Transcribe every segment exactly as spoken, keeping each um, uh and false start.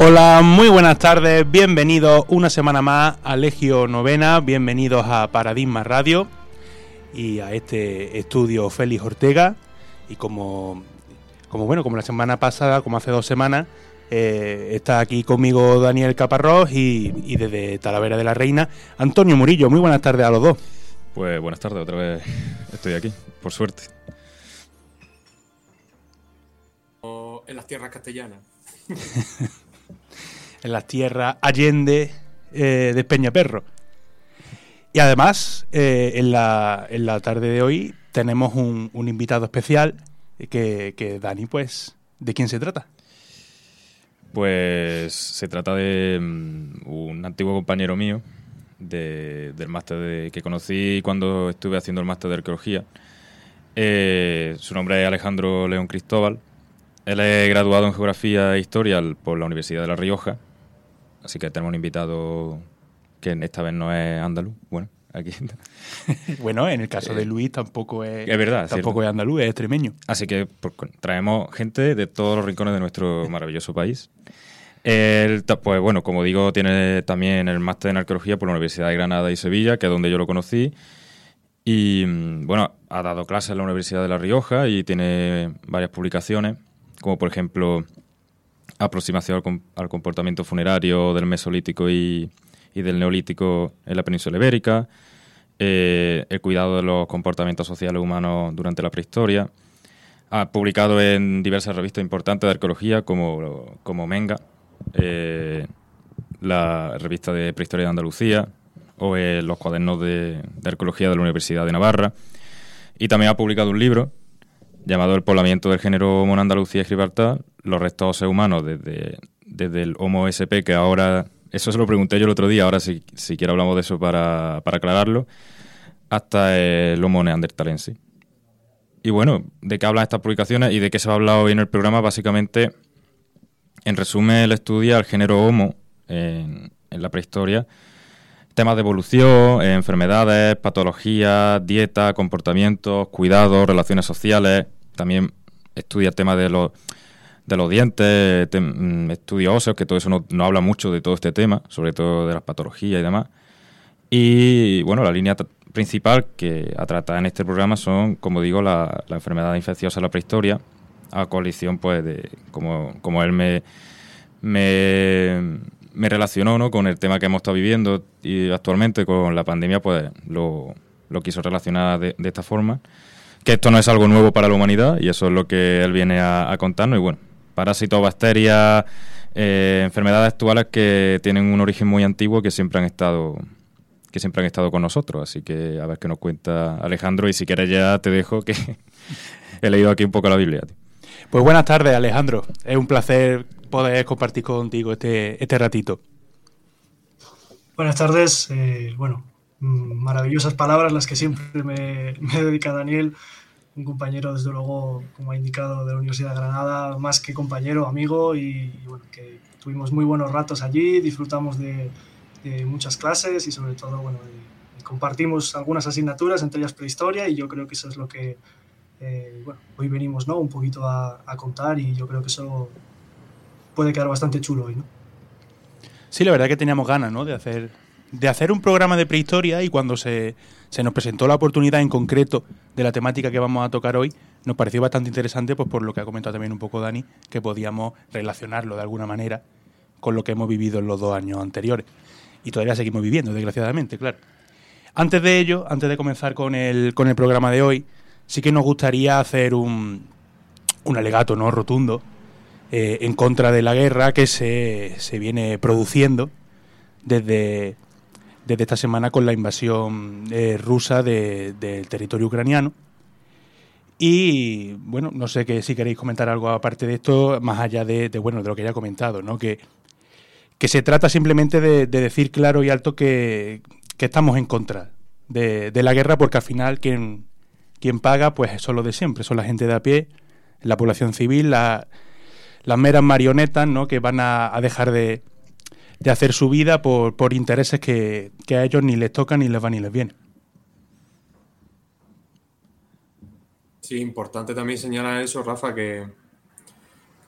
Hola, muy buenas tardes, bienvenidos una semana más a Legio Novena, bienvenidos a Paradigma Radio y a este estudio Félix Ortega. Y como, como bueno, como la semana pasada, como hace dos semanas, eh, está aquí conmigo Daniel Caparrós y, y desde Talavera de la Reina, Antonio Murillo. Muy buenas tardes a los dos. Pues buenas tardes, otra vez estoy aquí, por suerte. O en las tierras castellanas. En las tierras allende eh, de Peñaperro. Y además, eh, en, la, en la tarde de hoy tenemos un, un invitado especial que, que Dani, pues, ¿de quién se trata? Pues se trata de um, un antiguo compañero mío de, del máster de, que conocí cuando estuve haciendo el máster de arqueología. Eh, su nombre es Alejandro León Cristóbal. Él es graduado en Geografía e Historia por la Universidad de La Rioja. Así que tenemos un invitado que esta vez no es andaluz. Bueno, aquí. Bueno, en el caso eh, de Luis tampoco es, es verdad, tampoco cierto. es andaluz, es extremeño. Así que pues, traemos gente de todos los rincones de nuestro maravilloso país. Él, pues bueno, como digo, tiene también el máster en arqueología por la Universidad de Granada y Sevilla, que es donde yo lo conocí. Y bueno, ha dado clases en la Universidad de La Rioja y tiene varias publicaciones, como por ejemplo Aproximación al, com- al comportamiento funerario del Mesolítico y, y del Neolítico en la península ibérica, eh, el cuidado de los comportamientos sociales humanos durante la prehistoria. Ha publicado en diversas revistas importantes de arqueología como, como Menga, eh, la revista de Prehistoria de Andalucía o eh, los cuadernos de, de arqueología de la Universidad de Navarra. Y también ha publicado un libro llamado El poblamiento del género Homo en Andalucía y Gibraltar, los restos óseos humanos desde, desde el Homo S P, que ahora, eso se lo pregunté yo el otro día, ahora si, si quiere hablamos de eso para, para aclararlo, hasta el Homo neandertalensis. Y bueno, ¿de qué hablan estas publicaciones y de qué se va a hablar hoy en el programa? Básicamente, en resumen, él estudia el género Homo en, en la prehistoria, temas de evolución, eh, enfermedades, patologías, dieta, comportamientos, cuidados, relaciones sociales. También estudia el tema de los, de los dientes, te, estudia óseos, que todo eso no, no habla mucho de todo este tema, sobre todo de las patologías y demás. Y bueno, la línea t- principal que a tratar en este programa son, como digo, la, la enfermedad infecciosa en la prehistoria, a coalición, pues, de como, como él me... me me relacionó, ¿no?, con el tema que hemos estado viviendo y actualmente con la pandemia, pues lo, lo quiso relacionar de, de esta forma. Que esto no es algo nuevo para la humanidad y eso es lo que él viene a, a contarnos. Y bueno, parásitos, bacterias, eh, enfermedades actuales que tienen un origen muy antiguo que siempre han estado que siempre han estado con nosotros. Así que a ver qué nos cuenta Alejandro y si quieres ya te dejo que he leído aquí un poco la Biblia. Tío. Pues buenas tardes, Alejandro. Es un placer poder compartir contigo este, este ratito. Buenas tardes. Eh, bueno, maravillosas palabras las que siempre me, me dedica Daniel, un compañero, desde luego, como ha indicado, de la Universidad de Granada, más que compañero, amigo, y, y bueno, que tuvimos muy buenos ratos allí, disfrutamos de, de muchas clases y sobre todo, bueno, de, de compartimos algunas asignaturas, entre ellas prehistoria, y yo creo que eso es lo que eh, bueno, hoy venimos, ¿no?, un poquito a, a contar, y yo creo que eso puede quedar bastante chulo hoy, ¿no? Sí, la verdad que teníamos ganas, ¿no?, de hacer de hacer un programa de prehistoria, y cuando se, se nos presentó la oportunidad en concreto de la temática que vamos a tocar hoy, nos pareció bastante interesante, pues por lo que ha comentado también un poco Dani, que podíamos relacionarlo de alguna manera con lo que hemos vivido en los dos años anteriores. Y todavía seguimos viviendo, desgraciadamente, claro. Antes de ello, antes de comenzar con el, con el programa de hoy, sí que nos gustaría hacer un, un alegato, ¿no?, rotundo, Eh, en contra de la guerra que se, se viene produciendo desde, desde esta semana con la invasión eh, rusa de, del territorio ucraniano. Y bueno, no sé que si queréis comentar algo aparte de esto, más allá de, de bueno de lo que ya he comentado, ¿no? Que, que se trata simplemente de, de decir claro y alto que, que estamos en contra de, de la guerra, porque al final quien, quien paga pues son los de siempre, son la gente de a pie, la población civil, la las meras marionetas, ¿no?, que van a, a dejar de, de hacer su vida por, por intereses que, que a ellos ni les tocan, ni les va ni les viene. Sí, importante también señalar eso, Rafa, que, que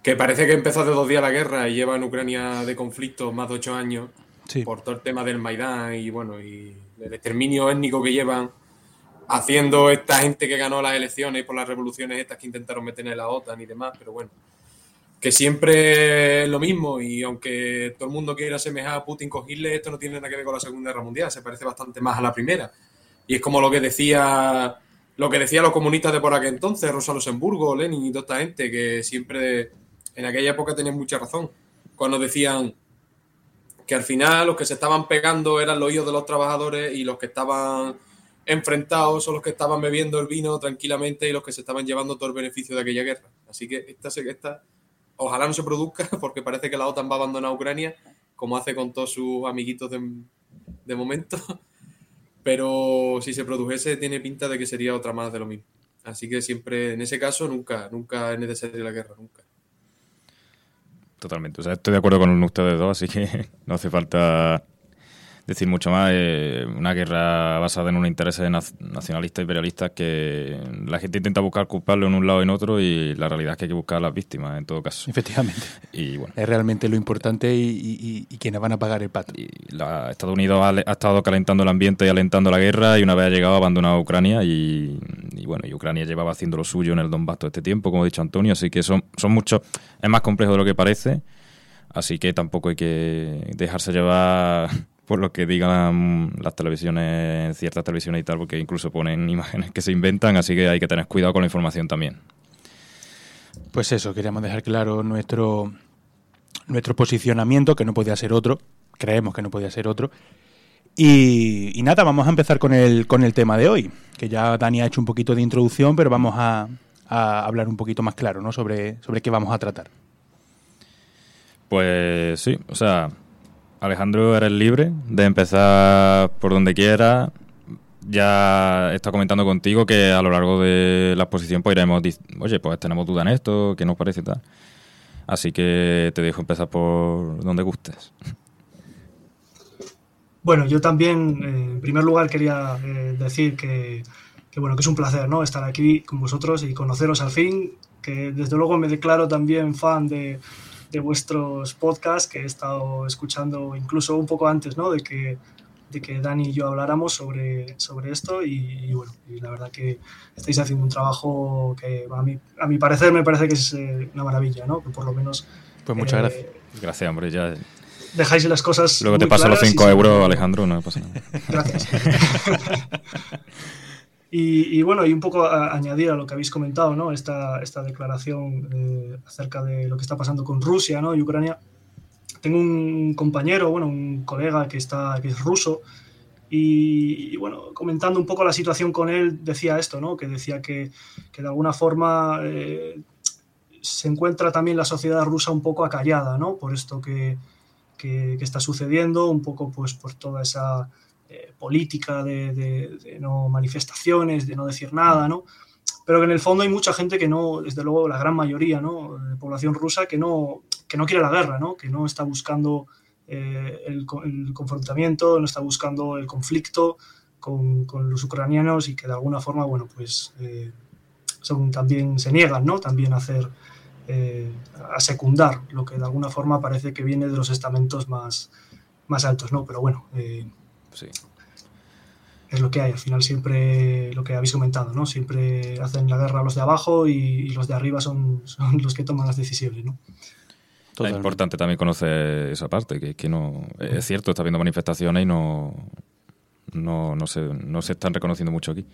Que parece que empezó hace dos días la guerra y lleva en Ucrania de conflicto más de ocho años Sí. por todo el tema del Maidán y bueno y el exterminio étnico que llevan haciendo esta gente que ganó las elecciones por las revoluciones estas que intentaron meter en la OTAN y demás, pero bueno, que siempre es lo mismo y aunque todo el mundo quiera asemejar a Putin con Hitler, esto no tiene nada que ver con la Segunda Guerra Mundial, se parece bastante más a la primera. Y es como lo que decía lo que decían los comunistas de por aquel entonces, Rosa Luxemburgo, Lenin y toda esta gente, que siempre en aquella época tenían mucha razón, cuando decían que al final los que se estaban pegando eran los hijos de los trabajadores y los que estaban enfrentados son los que estaban bebiendo el vino tranquilamente y los que se estaban llevando todo el beneficio de aquella guerra. Así que esta, esta ojalá no se produzca, porque parece que la OTAN va a abandonar a Ucrania, como hace con todos sus amiguitos de, de momento. Pero si se produjese, tiene pinta de que sería otra más de lo mismo. Así que siempre, en ese caso, nunca, nunca es necesaria la guerra, nunca. Totalmente. O sea, estoy de acuerdo con ustedes dos, así que no hace falta decir mucho más. Eh, una guerra basada en unos intereses nacionalistas imperialistas que la gente intenta buscar culpables en un lado y en otro y la realidad es que hay que buscar a las víctimas en todo caso. Efectivamente. Y bueno. Es realmente lo importante y, y, y quienes van a pagar el pato. Y la, Estados Unidos ha, ha estado calentando el ambiente y alentando la guerra y una vez ha llegado ha abandonado a Ucrania y, y bueno, y Ucrania llevaba haciendo lo suyo en el Donbass todo este tiempo, como ha dicho Antonio, así que son, son muchos, es más complejo de lo que parece, así que tampoco hay que dejarse llevar por lo que digan las televisiones, ciertas televisiones y tal, porque incluso ponen imágenes que se inventan, así que hay que tener cuidado con la información también. Pues eso, queríamos dejar claro nuestro, nuestro posicionamiento, que no podía ser otro, creemos que no podía ser otro. Y, y nada, vamos a empezar con el, con el tema de hoy, que ya Dani ha hecho un poquito de introducción, pero vamos a, a hablar un poquito más claro, ¿no? sobre, sobre qué vamos a tratar. Pues sí, o sea, Alejandro, eres libre de empezar por donde quieras. Ya he estado comentando contigo que a lo largo de la exposición pues iremos, oye, pues tenemos duda en esto, ¿qué nos parece y tal? Así que te dejo empezar por donde gustes. Bueno, yo también, eh, en primer lugar, quería eh, decir que, que, bueno, que es un placer, ¿no?, estar aquí con vosotros y conoceros al fin, que desde luego me declaro también fan de... de vuestros podcasts, que he estado escuchando incluso un poco antes, ¿no?, de que, de que Dani y yo habláramos sobre, sobre esto y, y bueno, y la verdad que estáis haciendo un trabajo que a mi, a mi parecer me parece que es eh, una maravilla, ¿no?, que por lo menos... Pues muchas eh, gracias. Gracias, hombre, ya... Dejáis las cosas Luego te muy paso los cinco y, euros, Alejandro, no me pasa nada. Gracias. Y, y bueno, y un poco a, añadir a lo que habéis comentado, ¿no?, esta, esta declaración eh, acerca de lo que está pasando con Rusia, ¿no?, y Ucrania. Tengo un compañero, bueno, un colega que, está, que es ruso y, y bueno, comentando un poco la situación con él, decía esto, ¿no?, que decía que, que de alguna forma eh, se encuentra también la sociedad rusa un poco acallada, ¿no?, por esto que, que, que está sucediendo, un poco pues por toda esa... Eh, política de, de, de no manifestaciones, de no decir nada, ¿no? Pero que en el fondo hay mucha gente que no, desde luego la gran mayoría, ¿no?, de población rusa que no, que no quiere la guerra, ¿no?, que no está buscando eh, el, el confrontamiento, no está buscando el conflicto con, con los ucranianos y que de alguna forma, bueno, pues eh, son, también se niegan, ¿no?, también a hacer, eh, a secundar lo que de alguna forma parece que viene de los estamentos más, más altos, ¿no? Pero bueno, eh, sí. Es lo que hay, al final siempre lo que habéis comentado, ¿no? Siempre hacen la guerra los de abajo y, y los de arriba son, son los que toman las decisiones, ¿no? Es importante también conocer esa parte, que, que no es cierto, está habiendo manifestaciones y no, no, no, se, no se están reconociendo mucho aquí.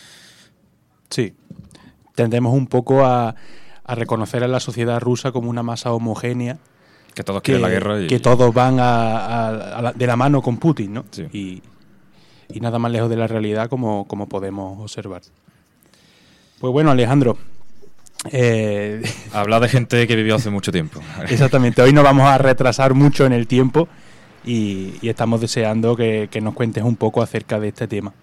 Sí, tendemos un poco a, a reconocer a la sociedad rusa como una masa homogénea. Que todos quieren la guerra. Y... que todos van a, a, a la, de la mano con Putin, ¿no? Sí. Y, y nada más lejos de la realidad como, como podemos observar. Pues bueno, Alejandro. Eh... Habla de gente que vivió hace mucho tiempo. Exactamente. Hoy nos vamos a retrasar mucho en el tiempo y, y estamos deseando que, que nos cuentes un poco acerca de este tema.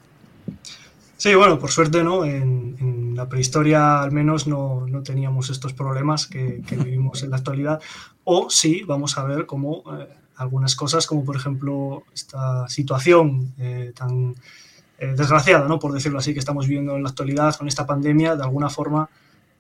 Sí, bueno, por suerte, ¿no? En, en la prehistoria al menos no, no teníamos estos problemas que, que vivimos en la actualidad. O sí, vamos a ver cómo eh, algunas cosas, como por ejemplo esta situación eh, tan eh, desgraciada, ¿no?, por decirlo así, que estamos viviendo en la actualidad con esta pandemia, de alguna forma eh,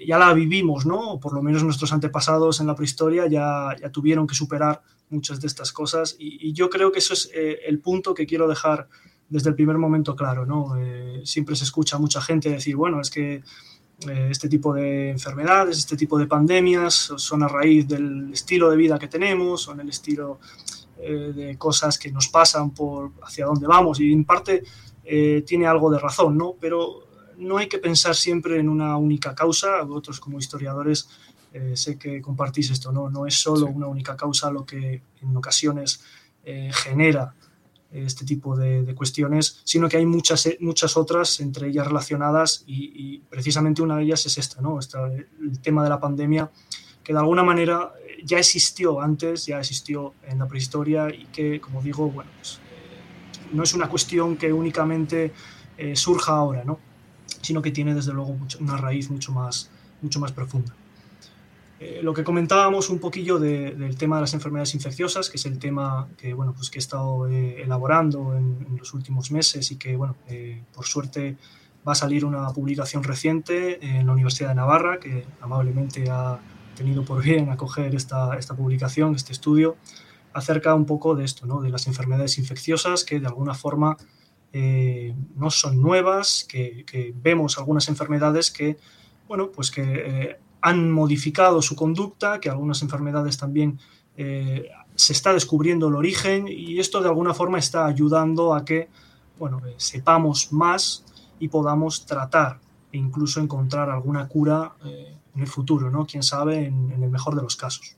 ya la vivimos, ¿no? O por lo menos nuestros antepasados en la prehistoria ya, ya tuvieron que superar muchas de estas cosas y, y yo creo que eso es eh, el punto que quiero dejar desde el primer momento claro, ¿no? Eh, siempre se escucha a mucha gente decir, bueno, es que eh, este tipo de enfermedades, este tipo de pandemias son a raíz del estilo de vida que tenemos, son el estilo eh, de cosas que nos pasan por hacia dónde vamos y en parte eh, tiene algo de razón, ¿no? Pero no hay que pensar siempre en una única causa. Vosotros como historiadores eh, sé que compartís esto, ¿no? No es solo sí. una única causa lo que en ocasiones eh, genera este tipo de, de cuestiones, sino que hay muchas, muchas otras, entre ellas relacionadas y, y precisamente una de ellas es esta, ¿no? Esta, el tema de la pandemia, que de alguna manera ya existió antes, ya existió en la prehistoria y que, como digo, bueno, pues, eh, no es una cuestión que únicamente eh, surja ahora, ¿no? Sino que tiene desde luego mucho, una raíz mucho más, mucho más profunda. Eh, lo que comentábamos un poquillo de, del tema de las enfermedades infecciosas, que es el tema que, bueno, pues que he estado eh, elaborando en, en los últimos meses y que, bueno, eh, por suerte va a salir una publicación reciente en la Universidad de Navarra, que amablemente ha tenido por bien acoger esta, esta publicación, este estudio, acerca un poco de esto, ¿no? De las enfermedades infecciosas que de alguna forma Eh, no son nuevas, que, que vemos algunas enfermedades que, bueno, pues que eh, han modificado su conducta, que algunas enfermedades también eh, se está descubriendo el origen y esto de alguna forma está ayudando a que, bueno, eh, sepamos más y podamos tratar e incluso encontrar alguna cura eh, en el futuro, ¿no? Quién sabe, en, en el mejor de los casos.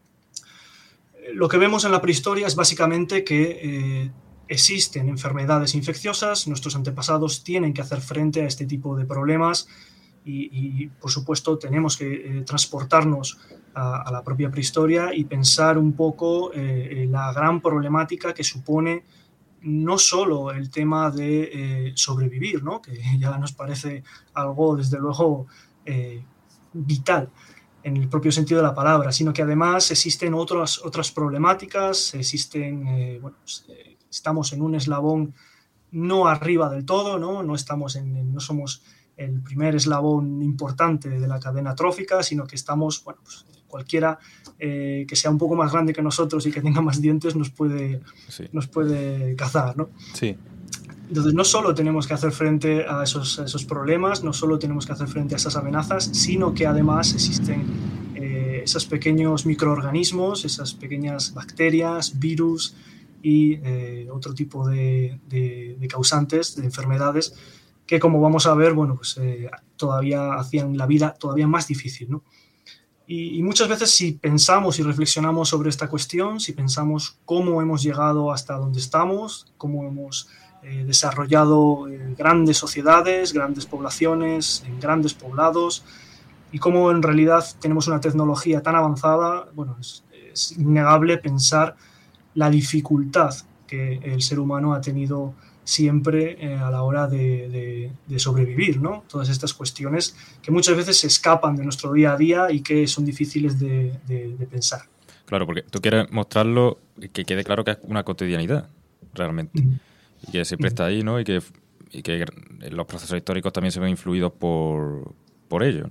Eh, lo que vemos en la prehistoria es básicamente que eh, existen enfermedades infecciosas, nuestros antepasados tienen que hacer frente a este tipo de problemas y, y por supuesto, tenemos que eh, transportarnos a, a la propia prehistoria y pensar un poco eh, en la gran problemática que supone no solo el tema de eh, sobrevivir, ¿no? Que ya nos parece algo, desde luego, eh, vital en el propio sentido de la palabra, sino que además existen otras, otras problemáticas, existen, eh, bueno, pues, eh, estamos en un eslabón no arriba del todo, ¿no? No, estamos en, no somos el primer eslabón importante de la cadena trófica, sino que estamos, bueno, pues cualquiera eh, que sea un poco más grande que nosotros y que tenga más dientes nos puede, sí. nos puede cazar, ¿no? Sí. Entonces, no solo tenemos que hacer frente a esos, a esos problemas, no solo tenemos que hacer frente a esas amenazas, sino que además existen eh, esos pequeños microorganismos, esas pequeñas bacterias, virus y eh, otro tipo de, de, de causantes, de enfermedades, que como vamos a ver, bueno, pues eh, todavía hacían la vida todavía más difícil, ¿no? Y, y muchas veces si pensamos y reflexionamos sobre esta cuestión, si pensamos cómo hemos llegado hasta donde estamos, cómo hemos eh, desarrollado eh, grandes sociedades, grandes poblaciones, en grandes poblados, y cómo en realidad tenemos una tecnología tan avanzada, bueno, es, es innegable pensar la dificultad que el ser humano ha tenido siempre eh, a la hora de, de, de sobrevivir, ¿no? Todas estas cuestiones que muchas veces se escapan de nuestro día a día y que son difíciles de, de, de pensar. Claro, porque tú quieres mostrarlo y que quede claro que es una cotidianidad, realmente. Mm. Y que siempre mm. está ahí, ¿no? Y que, y que los procesos históricos también se ven influidos por, por ello.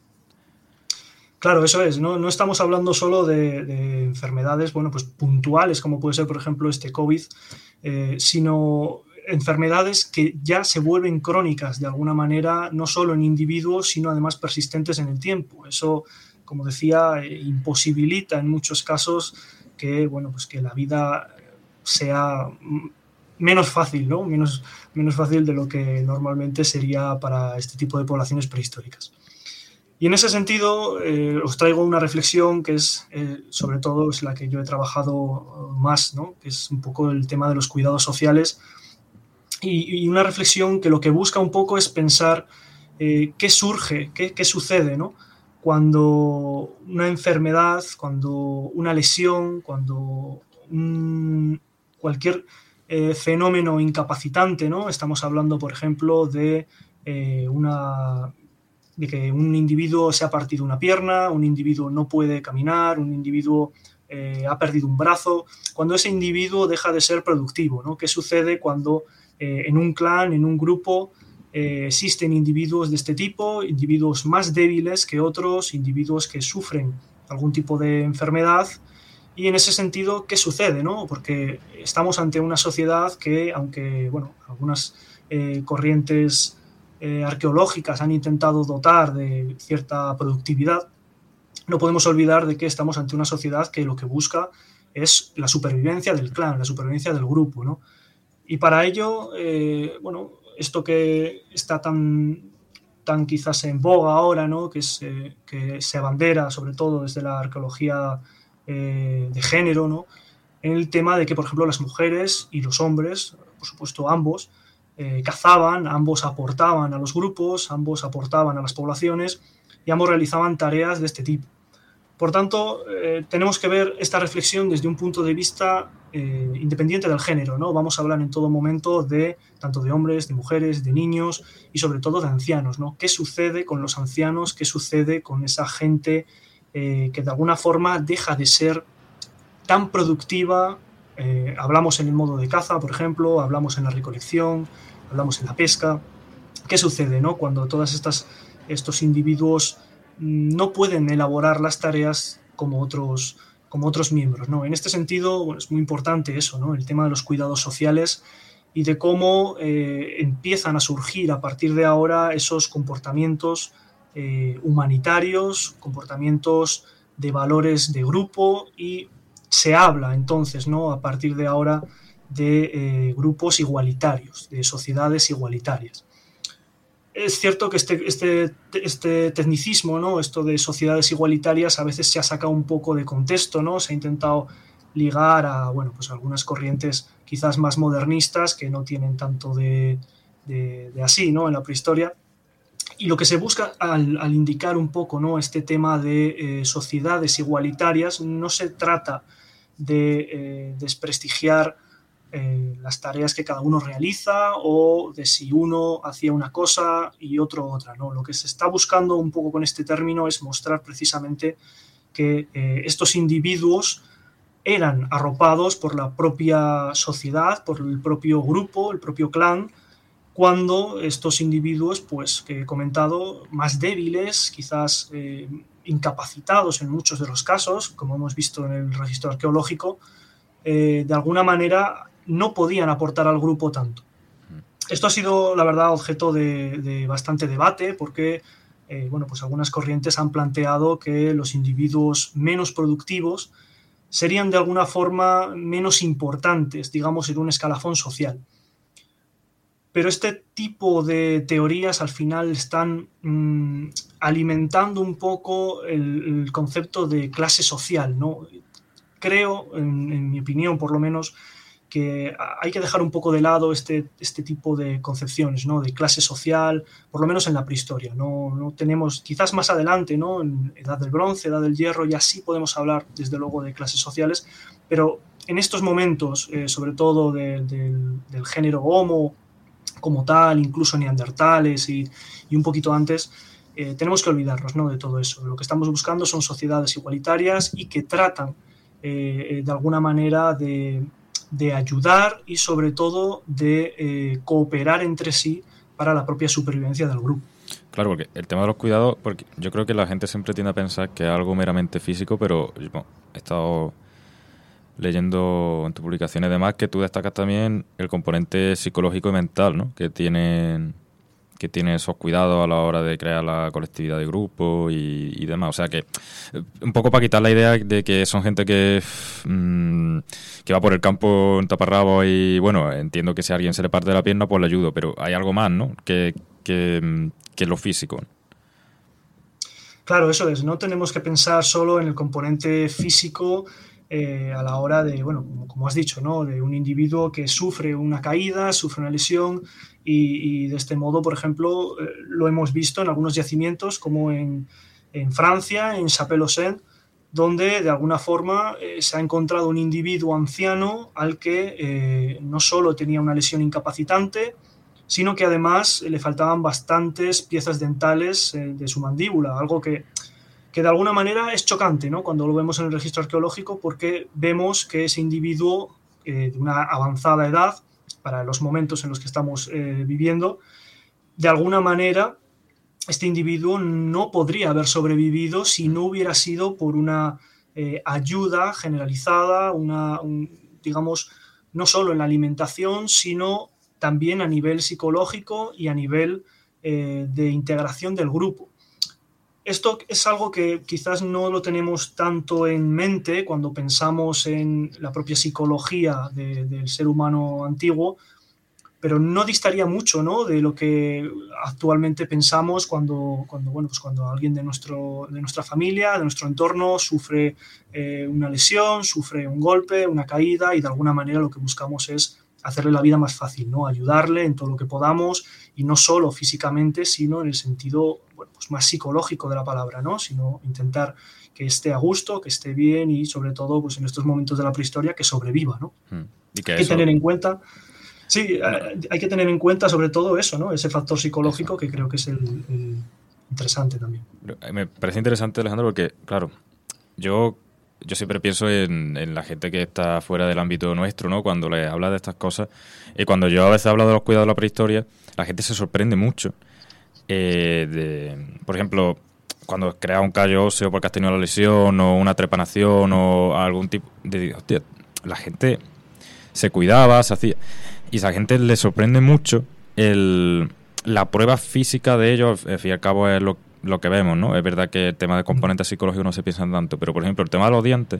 Claro, eso es, no, no estamos hablando solo de, de enfermedades, bueno, pues puntuales, como puede ser, por ejemplo, este COVID, eh, sino enfermedades que ya se vuelven crónicas de alguna manera, no solo en individuos, sino además persistentes en el tiempo. Eso, como decía, eh, imposibilita en muchos casos que, bueno, pues que la vida sea menos fácil, ¿no? Menos, menos fácil de lo que normalmente sería para este tipo de poblaciones prehistóricas. Y en ese sentido eh, os traigo una reflexión que es, eh, sobre todo, es la que yo he trabajado más, ¿no? Que es un poco el tema de los cuidados sociales y, y una reflexión que lo que busca un poco es pensar eh, qué surge, qué, qué sucede, ¿no? Cuando una enfermedad, cuando una lesión, cuando un, cualquier eh, fenómeno incapacitante, ¿no? Estamos hablando, por ejemplo, de eh, una... de que un individuo se ha partido una pierna, un individuo no puede caminar, un individuo eh, ha perdido un brazo, cuando ese individuo deja de ser productivo, ¿no? ¿Qué sucede cuando eh, en un clan, en un grupo, eh, existen individuos de este tipo, individuos más débiles que otros, individuos que sufren algún tipo de enfermedad. Y en ese sentido, ¿qué sucede, no? Porque estamos ante una sociedad que, aunque bueno, algunas eh, corrientes eh, arqueológicas han intentado dotar de cierta productividad, no podemos olvidar de que estamos ante una sociedad que lo que busca es la supervivencia del clan, la supervivencia del grupo, ¿no? Y para ello, eh, bueno, esto que está tan, tan quizás en boga ahora, ¿no? Que, es, eh, que se abandera sobre todo desde la arqueología eh, de género, ¿no? En el tema de que, por ejemplo, las mujeres y los hombres, por supuesto ambos, eh, cazaban, ambos aportaban a los grupos, ambos aportaban a las poblaciones y ambos realizaban tareas de este tipo. Por tanto, eh, tenemos que ver esta reflexión desde un punto de vista eh, independiente del género, ¿no? Vamos a hablar en todo momento de tanto de hombres, de mujeres, de niños y sobre todo de ancianos, ¿no? ¿Qué sucede con los ancianos? ¿Qué sucede con esa gente eh, que de alguna forma deja de ser tan productiva? Eh, hablamos en el modo de caza, por ejemplo, hablamos en la recolección, hablamos en la pesca. ¿Qué sucede, no? Cuando todas estas estos individuos no pueden elaborar las tareas como otros, como otros miembros, ¿no? En este sentido, bueno, es muy importante eso, ¿no? El tema de los cuidados sociales y de cómo eh, empiezan a surgir a partir de ahora esos comportamientos eh, humanitarios, comportamientos de valores de grupo, y se habla entonces, ¿no? A partir de ahora de eh, grupos igualitarios, de sociedades igualitarias. Es cierto que este, este, este tecnicismo, ¿no? Esto de sociedades igualitarias a veces se ha sacado un poco de contexto, ¿no? Se ha intentado ligar a, bueno, pues algunas corrientes quizás más modernistas que no tienen tanto de, de, de así, ¿no? En la prehistoria. Y lo que se busca al, al indicar un poco, ¿no? Este tema de eh, sociedades igualitarias, no se trata de eh, desprestigiar Eh, las tareas que cada uno realiza o de si uno hacía una cosa y otro otra, ¿no? Lo que se está buscando un poco con este término es mostrar precisamente que eh, estos individuos eran arropados por la propia sociedad, por el propio grupo, el propio clan, cuando estos individuos, pues que he comentado, más débiles, quizás eh, incapacitados en muchos de los casos, como hemos visto en el registro arqueológico, eh, de alguna manera no podían aportar al grupo tanto. Esto ha sido, la verdad, objeto de, de bastante debate porque eh, bueno, pues algunas corrientes han planteado que los individuos menos productivos serían de alguna forma menos importantes, digamos, en un escalafón social. Pero este tipo de teorías al final están mmm, alimentando un poco el, el concepto de clase social, ¿no? Creo, en, en mi opinión por lo menos, que hay que dejar un poco de lado este, este tipo de concepciones, ¿no? De clase social, por lo menos en la prehistoria. No, no tenemos, quizás más adelante, ¿no? En Edad del Bronce, Edad del Hierro, ya sí podemos hablar, desde luego, de clases sociales, pero en estos momentos, eh, sobre todo de, de, del género Homo como tal, incluso neandertales y, y un poquito antes, eh, tenemos que olvidarnos, ¿no? De todo eso. Lo que estamos buscando son sociedades igualitarias y que tratan, eh, de alguna manera, de de ayudar y sobre todo de eh, cooperar entre sí para la propia supervivencia del grupo. Claro, porque el tema de los cuidados, porque yo creo que la gente siempre tiende a pensar que es algo meramente físico, pero bueno, he estado leyendo en tus publicaciones y demás que tú destacas también el componente psicológico y mental, ¿no? Que tienen que tiene esos cuidados a la hora de crear la colectividad de grupo y, y demás. O sea que, un poco para quitar la idea de que son gente que, mmm, que va por el campo en taparrabos y, bueno, entiendo que si a alguien se le parte la pierna, pues le ayudo, pero hay algo más, ¿no? Que, que, que lo físico. Claro, eso es. No tenemos que pensar solo en el componente físico eh, a la hora de, bueno, como, como has dicho, ¿no? De un individuo que sufre una caída, sufre una lesión y, y de este modo, por ejemplo, eh, lo hemos visto en algunos yacimientos como en, en Francia, en Chapelle-aux-Cygnes, donde de alguna forma eh, se ha encontrado un individuo anciano al que eh, no solo tenía una lesión incapacitante, sino que además le faltaban bastantes piezas dentales eh, de su mandíbula, algo que, que de alguna manera es chocante, ¿no? Cuando lo vemos en el registro arqueológico, porque vemos que ese individuo eh, de una avanzada edad, para los momentos en los que estamos eh, viviendo, de alguna manera este individuo no podría haber sobrevivido si no hubiera sido por una eh, ayuda generalizada, una, un, digamos, no solo en la alimentación, sino también a nivel psicológico y a nivel eh, de integración del grupo. Esto es algo que quizás no lo tenemos tanto en mente cuando pensamos en la propia psicología de, del ser humano antiguo, pero no distaría mucho, ¿no?, de lo que actualmente pensamos cuando, cuando, bueno, pues cuando alguien de, nuestro, de nuestra familia, de nuestro entorno, sufre eh, una lesión, sufre un golpe, una caída, y de alguna manera lo que buscamos es hacerle la vida más fácil, ¿no?, ayudarle en todo lo que podamos, y no solo físicamente, sino en el sentido, bueno, pues más psicológico de la palabra, ¿no?, sino intentar que esté a gusto, que esté bien, y sobre todo, pues en estos momentos de la prehistoria, que sobreviva, ¿no? Y que hay que eso... tener en cuenta... Sí, hay que tener en cuenta sobre todo eso, ¿no?, ese factor psicológico, eso, que creo que es el, el interesante también. Me parece interesante, Alejandro, porque, claro, yo, yo siempre pienso en, en la gente que está fuera del ámbito nuestro, ¿no?, cuando les habla de estas cosas. Y cuando yo a veces hablo de los cuidados de la prehistoria, la gente se sorprende mucho. Eh, de, por ejemplo, cuando creas un callo óseo porque has tenido la lesión, o una trepanación, o algún tipo de... Hostia, la gente se cuidaba, se hacía... Y a esa gente le sorprende mucho el, la prueba física de ellos. Al fin y al cabo es lo, lo que vemos, ¿no? Es verdad que el tema de componentes psicológicos no se piensan tanto, pero por ejemplo el tema de los dientes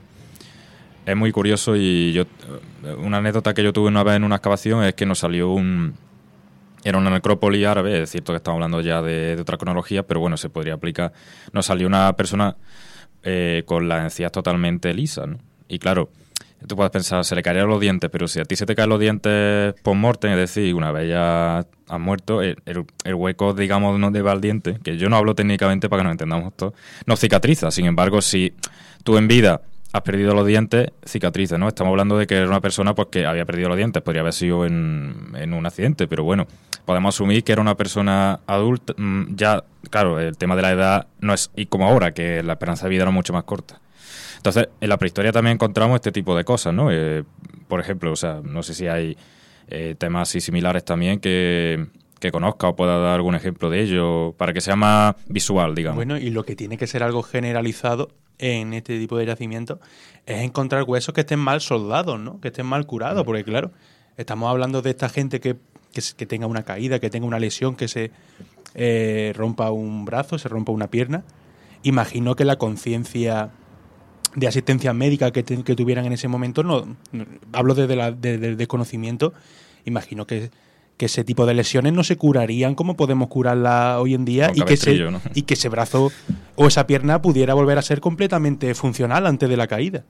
es muy curioso. Y yo, una anécdota que yo tuve una vez en una excavación es que nos salió un... Era una necrópolis árabe, es cierto que estamos hablando ya de, de otra cronología, pero bueno, se podría aplicar. Nos salió una persona eh, con las encías totalmente lisas, ¿no? Y claro, tú puedes pensar, se le caerían los dientes, pero si a ti se te caen los dientes post-mortem, es decir, una vez ya has muerto, el, el, el hueco, digamos, donde va el diente, que yo no hablo técnicamente para que nos entendamos todos, no cicatriza. Sin embargo, si tú en vida has perdido los dientes, cicatriza, ¿no? Estamos hablando de que era una persona pues que había perdido los dientes, podría haber sido en, en un accidente, pero bueno, podemos asumir que era una persona adulta. Ya, claro, el tema de la edad no es y como ahora, que la esperanza de vida era mucho más corta. Entonces, en la prehistoria también encontramos este tipo de cosas, ¿no? Eh, por ejemplo, o sea, no sé si hay eh, temas así similares también que, que conozca o pueda dar algún ejemplo de ello para que sea más visual, digamos. Bueno, y lo que tiene que ser algo generalizado en este tipo de yacimientos es encontrar huesos que estén mal soldados, ¿no? Que estén mal curados, porque claro, estamos hablando de esta gente que, que, que tenga una caída, que tenga una lesión, que se eh, rompa un brazo, se rompa una pierna. Imagino que la conciencia de asistencia médica que, te, que tuvieran en ese momento, no, no hablo desde la, de, del desconocimiento, imagino que, que ese tipo de lesiones no se curarían como podemos curarlas hoy en día, y que, ese, ¿no? y que ese brazo o esa pierna pudiera volver a ser completamente funcional antes de la caída.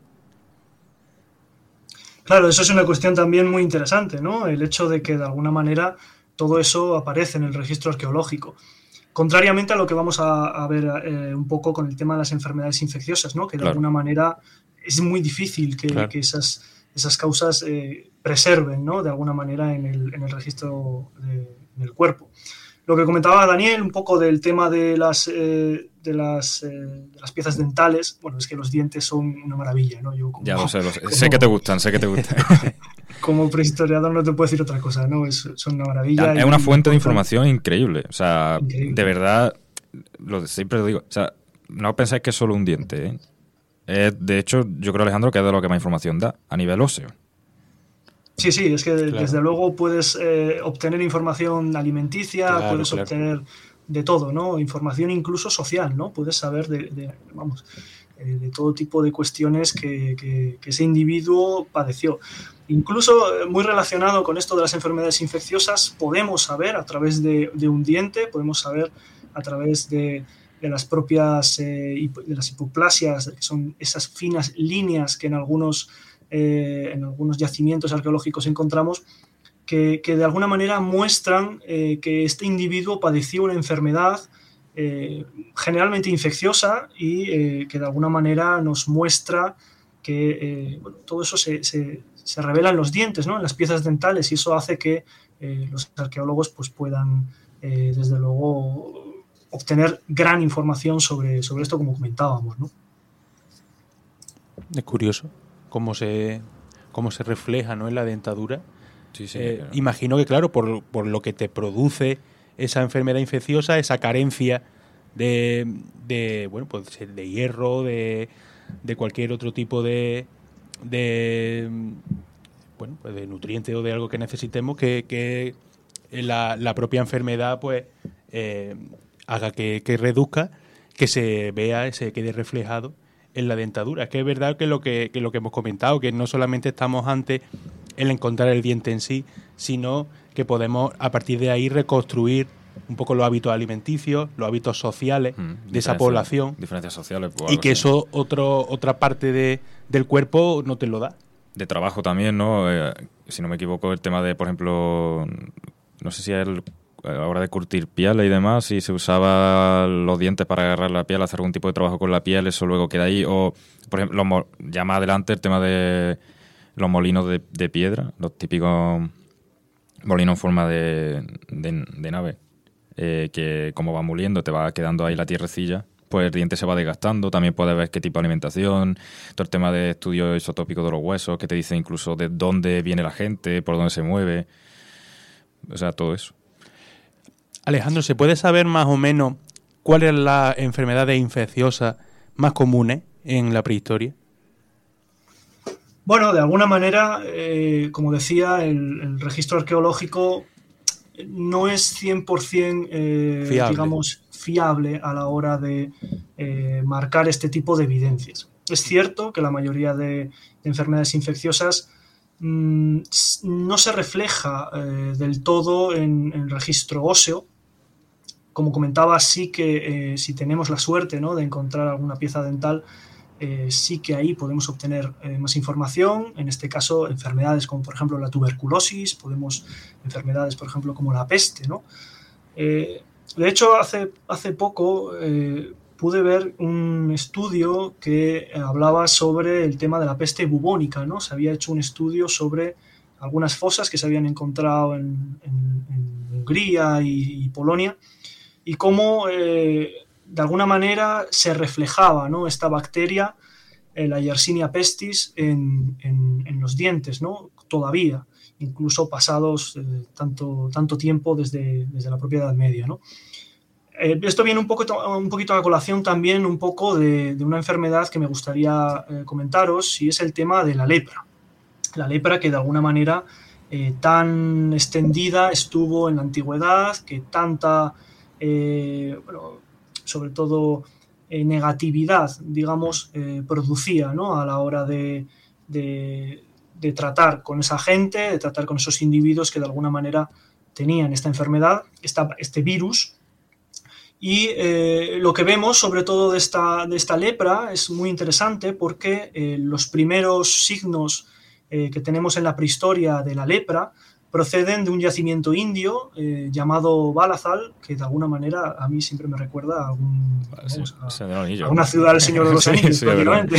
Claro, eso es una cuestión también muy interesante, ¿no? El hecho de que de alguna manera todo eso aparece en el registro arqueológico. Contrariamente a lo que vamos a, a ver eh, un poco con el tema de las enfermedades infecciosas, ¿no? Que de claro. alguna manera es muy difícil que, claro. que esas, esas causas eh, preserven, ¿no? De alguna manera en el, en el registro de, del cuerpo. Lo que comentaba Daniel, un poco del tema de las, eh, de, las, eh, de las piezas dentales, bueno, es que los dientes son una maravilla, ¿no? Yo como, ya lo sé, lo sé. Como, sé que te gustan, sé que te gustan. Como prehistoriador no te puedo decir otra cosa, ¿no? Es, son una maravilla. Es una fuente de información increíble, o sea, increíble. De verdad, lo, siempre lo digo, o sea, no pensáis que es solo un diente, ¿eh? Es, de hecho, yo creo, Alejandro, que es de lo que más información da, a nivel óseo. Sí, sí, es que claro. desde luego puedes eh, obtener información alimenticia, claro, puedes claro. obtener de todo, ¿no? Información incluso social, ¿no? Puedes saber de, de vamos, eh, de todo tipo de cuestiones que, que, que ese individuo padeció. Incluso, eh, muy relacionado con esto de las enfermedades infecciosas, podemos saber a través de, de un diente, podemos saber a través de, de las propias eh, de las hipoplasias, que son esas finas líneas que en algunos Eh, en algunos yacimientos arqueológicos encontramos, que, que de alguna manera muestran eh, que este individuo padeció una enfermedad eh, generalmente infecciosa y eh, que de alguna manera nos muestra que eh, bueno, todo eso se, se, se revela en los dientes, ¿no? En las piezas dentales, y eso hace que eh, los arqueólogos pues, puedan, eh, desde luego, obtener gran información sobre, sobre esto, como comentábamos, ¿no? Es curioso cómo se cómo se refleja, ¿no? En la dentadura. Sí, sí, eh, claro. Imagino que, claro, por, por lo que te produce esa enfermedad infecciosa, esa carencia de, de bueno, pues de hierro, de, de cualquier otro tipo de, de bueno, pues de nutriente o de algo que necesitemos, que, que la, la propia enfermedad pues eh, haga que, que reduzca, que se vea, se quede reflejado en la dentadura. Es que es verdad que lo que, que lo que hemos comentado, que no solamente estamos ante el encontrar el diente en sí, sino que podemos a partir de ahí reconstruir un poco los hábitos alimenticios, los hábitos sociales mm, de esa población. Diferencias sociales. Pues, y que así. Eso otro, otra parte de, del cuerpo no te lo da. De trabajo también, ¿no? Eh, si no me equivoco, el tema de, por ejemplo, no sé si el, a la hora de curtir pieles y demás, si se usaba los dientes para agarrar la piel, hacer algún tipo de trabajo con la piel, eso luego queda ahí. O, por ejemplo, los, ya más adelante el tema de los molinos de, de piedra, los típicos molinos en forma de, de, de nave, eh, que como va moliendo te va quedando ahí la tierrecilla, pues el diente se va desgastando. También puedes ver qué tipo de alimentación, todo el tema de estudios isotópicos de los huesos, que te dice incluso de dónde viene la gente, por dónde se mueve, o sea, todo eso. Alejandro, ¿se puede saber más o menos cuáles son las enfermedades infecciosas más comunes en la prehistoria? Bueno, de alguna manera, eh, como decía, el, el registro arqueológico no es cien por ciento eh, fiable. digamos, fiable a la hora de eh, marcar este tipo de evidencias. Es cierto que la mayoría de, de enfermedades infecciosas mmm, no se refleja eh, del todo en el registro óseo. Como comentaba, sí que eh, si tenemos la suerte, ¿no?, de encontrar alguna pieza dental, Eh, sí que ahí podemos obtener eh, más información. En este caso, enfermedades como por ejemplo la tuberculosis, podemos enfermedades por ejemplo como la peste, ¿no? Eh, de hecho, hace, hace poco eh, pude ver un estudio que hablaba sobre el tema de la peste bubónica, ¿no? Se había hecho un estudio sobre algunas fosas que se habían encontrado en, en, en Hungría y, y Polonia, y cómo eh, de alguna manera se reflejaba, ¿no?, esta bacteria, eh, la Yersinia pestis, en, en, en los dientes, ¿no?, todavía, incluso pasados eh, tanto, tanto tiempo desde, desde la propia Edad Media, ¿no? Eh, esto viene un, poco, un poquito a colación también un poco de, de una enfermedad que me gustaría eh, comentaros, y es el tema de la lepra. La lepra, que de alguna manera eh, tan extendida estuvo en la antigüedad, que tanta... Eh, bueno, sobre todo eh, negatividad, digamos, eh, producía, ¿no?, a la hora de, de, de tratar con esa gente, de tratar con esos individuos que de alguna manera tenían esta enfermedad, esta, este virus. Y eh, lo que vemos sobre todo de esta, de esta lepra es muy interesante porque eh, los primeros signos eh, que tenemos en la prehistoria de la lepra proceden de un yacimiento indio eh, llamado Balazal, que de alguna manera a mí siempre me recuerda a, algún, sí, vamos, a, a una ciudad del Señor de los Anillos, sí, prácticamente.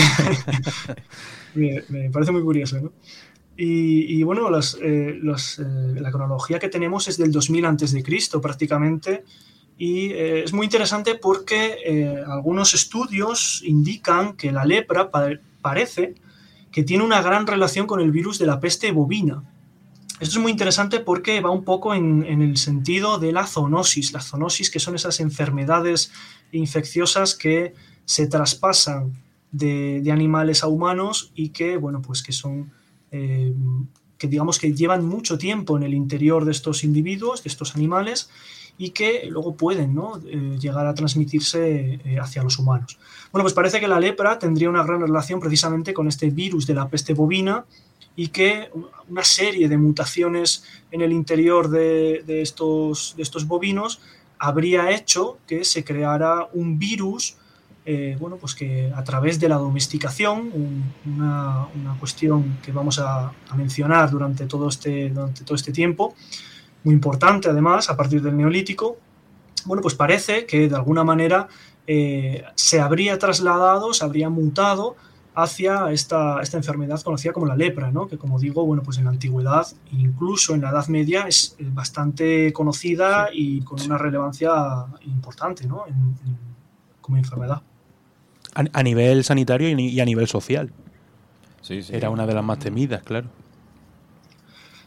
me, me parece muy curioso, ¿no? Y, y bueno, las, eh, los, eh, la cronología que tenemos es del dos mil antes de Cristo prácticamente, y eh, es muy interesante porque eh, algunos estudios indican que la lepra pa parece que tiene una gran relación con el virus de la peste bovina. Esto es muy interesante porque va un poco en, en el sentido de la zoonosis. La zoonosis, que son esas enfermedades infecciosas que se traspasan de, de animales a humanos y que, bueno, pues que son, eh, que digamos que llevan mucho tiempo en el interior de estos individuos, de estos animales, y que luego pueden, ¿no?, eh, llegar a transmitirse eh, hacia los humanos. Bueno, pues parece que la lepra tendría una gran relación precisamente con este virus de la peste bovina, y que una serie de mutaciones en el interior de, de, estos, de estos bovinos habría hecho que se creara un virus, eh, bueno, pues que a través de la domesticación, un, una, una cuestión que vamos a, a mencionar durante todo, este, durante todo este tiempo, muy importante además a partir del Neolítico, bueno, pues parece que de alguna manera eh, se habría trasladado, se habría mutado hacia esta, esta enfermedad conocida como la lepra, ¿no?, que, como digo, bueno, pues en la antigüedad, incluso en la Edad Media, es bastante conocida, sí, y con sí. una relevancia importante, ¿no?, en, en, como enfermedad. A, a nivel sanitario y a nivel social. Sí, sí. Era una de las más temidas, claro.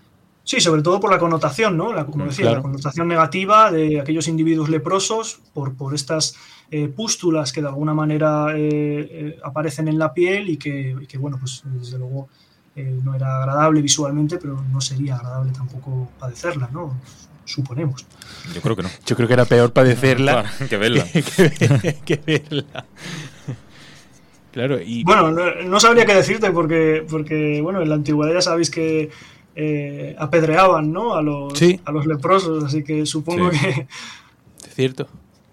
Sí, sobre todo por la connotación, ¿no? La, como decía, claro. La connotación negativa de aquellos individuos leprosos por, por estas eh, pústulas que de alguna manera eh, eh, aparecen en la piel y que, y que bueno, pues desde luego eh, no era agradable visualmente, pero no sería agradable tampoco padecerla, ¿no? Suponemos. Yo creo que no. Yo creo que era peor padecerla claro, que verla. Que, que, que verla. Claro, y... Bueno, no, no sabría qué decirte porque, porque, bueno, en la antigüedad ya sabéis que Eh, apedreaban, ¿no? a los, sí. a los leprosos, así que supongo sí. que... Es cierto.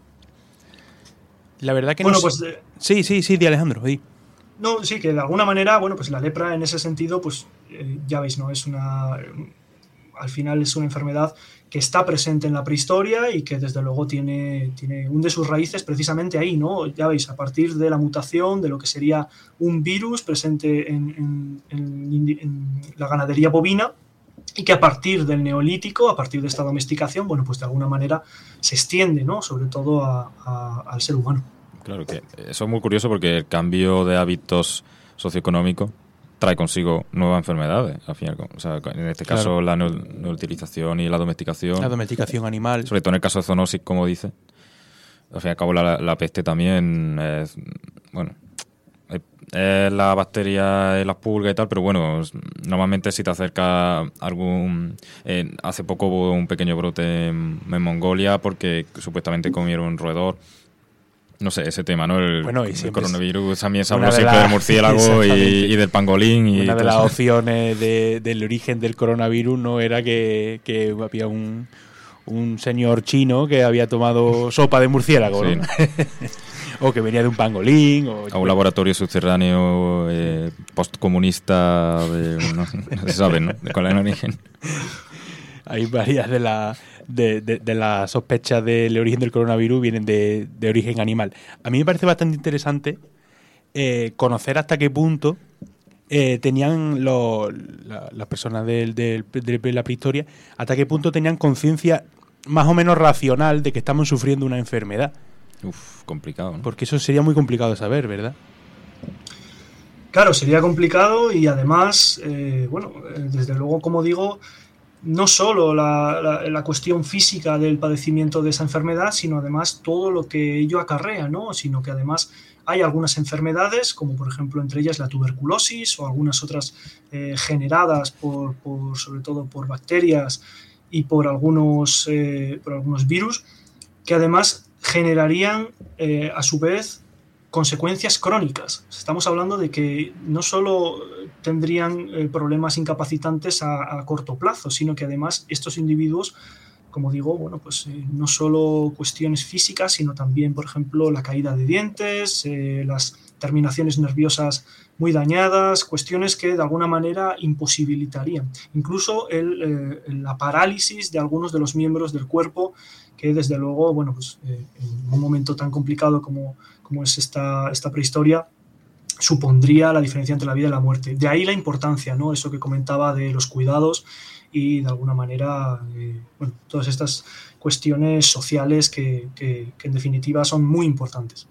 La verdad que bueno, no... Pues, eh, sí, sí, sí, di Alejandro, di. No, sí, que de alguna manera, bueno, pues la lepra en ese sentido, pues eh, ya veis, ¿no? Es una... Al final es una enfermedad que está presente en la prehistoria y que desde luego tiene, tiene hunde sus raíces precisamente ahí, ¿no? Ya veis, a partir de la mutación de lo que sería un virus presente en, en, en, en la ganadería bovina y que a partir del neolítico, a partir de esta domesticación, bueno, pues de alguna manera se extiende, ¿no? Sobre todo a, a, al ser humano. Claro que eso es muy curioso porque el cambio de hábitos socioeconómicos trae consigo nuevas enfermedades, al fin y al cabo. O sea, en este caso, claro. La neutilización y la domesticación. La domesticación animal. Sobre todo en el caso de zoonosis, como dice. Al fin y al cabo, la, la peste también es, bueno, es, es la bacteria y las pulgas y tal, pero bueno, normalmente si te acerca algún... Eh, hace poco hubo un pequeño brote en, en Mongolia porque supuestamente comieron un roedor. No sé, ese tema, ¿no? El, bueno, y el coronavirus también se habló siempre la, del murciélago y, y del pangolín. Y una de las opciones de, del origen del coronavirus no era que, que había un, un señor chino que había tomado sopa de murciélago, sí. ¿No? O que venía de un pangolín. O a un laboratorio subterráneo eh, postcomunista, de, no, no se sabe, ¿no? De cuál es el origen. Hay varias de las de, de, de la sospechas del origen del coronavirus vienen de, de origen animal. A mí me parece bastante interesante eh, conocer hasta qué punto eh, tenían los, la, las personas de, de, de la prehistoria, hasta qué punto tenían conciencia más o menos racional de que estamos sufriendo una enfermedad. Uf, complicado, ¿no? Porque eso sería muy complicado de saber, ¿verdad? Claro, sería complicado y además, eh, bueno, desde luego, como digo, no solo la, la, la cuestión física del padecimiento de esa enfermedad, sino además todo lo que ello acarrea, ¿no? Sino que además hay algunas enfermedades, como por ejemplo entre ellas la tuberculosis o algunas otras eh, generadas por, por, sobre todo por bacterias y por algunos, eh, por algunos virus, que además generarían eh, a su vez consecuencias crónicas. Estamos hablando de que no solo tendrían eh, problemas incapacitantes a, a corto plazo, sino que además estos individuos, como digo, bueno, pues eh, no solo cuestiones físicas, sino también, por ejemplo, la caída de dientes, eh, las terminaciones nerviosas muy dañadas, cuestiones que de alguna manera imposibilitarían. Incluso el, eh, la parálisis de algunos de los miembros del cuerpo, que desde luego, bueno, pues eh, en un momento tan complicado como como es esta, esta prehistoria, supondría la diferencia entre la vida y la muerte. De ahí la importancia, ¿no? Eso que comentaba de los cuidados y de alguna manera, eh, bueno, todas estas cuestiones sociales que, que, que en definitiva son muy importantes.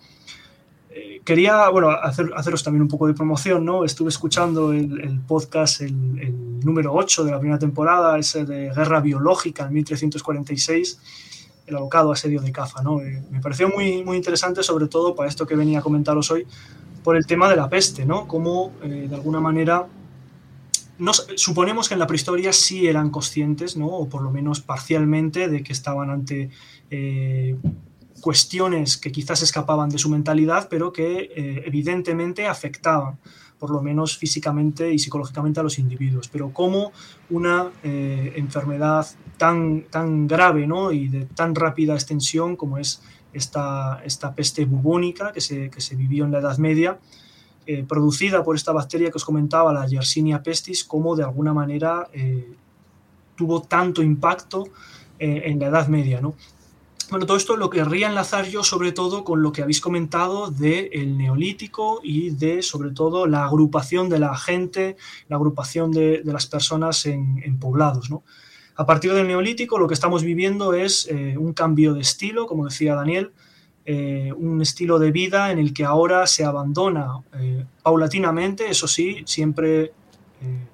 Eh, quería, bueno, hacer, haceros también un poco de promoción, ¿no? Estuve escuchando el, el podcast, el, el número ocho de la primera temporada, ese de Guerra Biológica en mil trescientos cuarenta y seis, el abocado asedio de Cafa, ¿no? Eh, me pareció muy, muy interesante, sobre todo para esto que venía a comentaros hoy, por el tema de la peste, ¿no? Cómo, eh, de alguna manera, nos, suponemos que en la prehistoria sí eran conscientes, ¿no? O por lo menos parcialmente, de que estaban ante eh, cuestiones que quizás escapaban de su mentalidad, pero que eh, evidentemente afectaban, por lo menos físicamente y psicológicamente, a los individuos. Pero cómo una eh, enfermedad tan, tan grave, ¿no? Y de tan rápida extensión como es esta, esta peste bubónica que se, que se vivió en la Edad Media, eh, producida por esta bacteria que os comentaba, la Yersinia pestis, cómo de alguna manera eh, tuvo tanto impacto eh, en la Edad Media, ¿no? Bueno, todo esto lo querría enlazar yo sobre todo con lo que habéis comentado del Neolítico y de, sobre todo, la agrupación de la gente, la agrupación de, de las personas en, en poblados, ¿no? A partir del Neolítico lo que estamos viviendo es eh, un cambio de estilo, como decía Daniel, eh, un estilo de vida en el que ahora se abandona eh, paulatinamente, eso sí, siempre eh,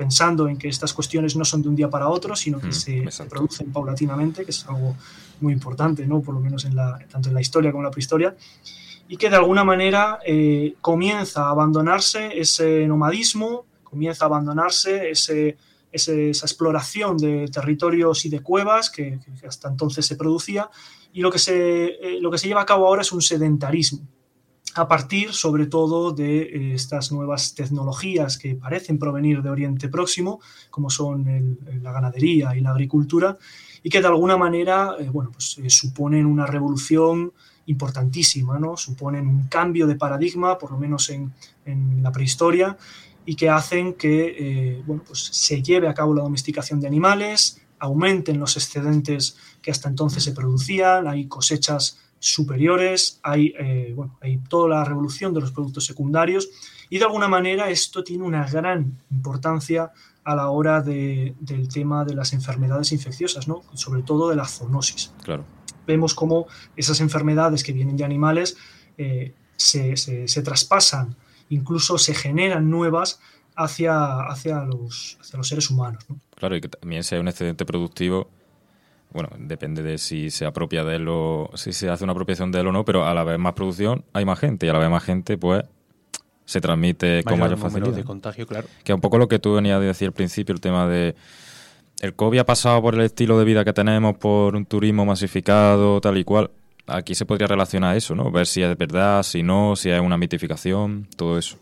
pensando en que estas cuestiones no son de un día para otro, sino que mm, se, se producen paulatinamente, que es algo muy importante, ¿no? Por lo menos en la, tanto en la historia como en la prehistoria, y que de alguna manera eh, comienza a abandonarse ese nomadismo, comienza a abandonarse ese, ese, esa exploración de territorios y de cuevas que, que hasta entonces se producía, y lo que, se, eh, lo que se lleva a cabo ahora es un sedentarismo, a partir sobre todo de eh, estas nuevas tecnologías que parecen provenir de Oriente Próximo, como son el, la ganadería y la agricultura, y que de alguna manera eh, bueno, pues, eh, suponen una revolución importantísima, ¿no? Suponen un cambio de paradigma, por lo menos en, en la prehistoria, y que hacen que eh, bueno, pues, se lleve a cabo la domesticación de animales, aumenten los excedentes que hasta entonces se producían, hay cosechas superiores, hay, eh, bueno, hay toda la revolución de los productos secundarios, y de alguna manera esto tiene una gran importancia a la hora de, del tema de las enfermedades infecciosas, ¿no? Sobre todo de la zoonosis. Claro. Vemos cómo esas enfermedades que vienen de animales eh, se, se, se traspasan, incluso se generan nuevas hacia, hacia, los, hacia los seres humanos, ¿no? Claro, y que también si hay un excedente productivo, bueno, depende de si se apropia de él o si se hace una apropiación de él o no, pero a la vez más producción hay más gente, y a la vez más gente, pues se transmite con mayor facilidad. De contagio, claro. Que es un poco lo que tú venías a decir al principio, el tema de el COVID ha pasado por el estilo de vida que tenemos, por un turismo masificado, tal y cual. Aquí se podría relacionar eso, ¿no? Ver si es verdad, si no, si es una mitificación, todo eso.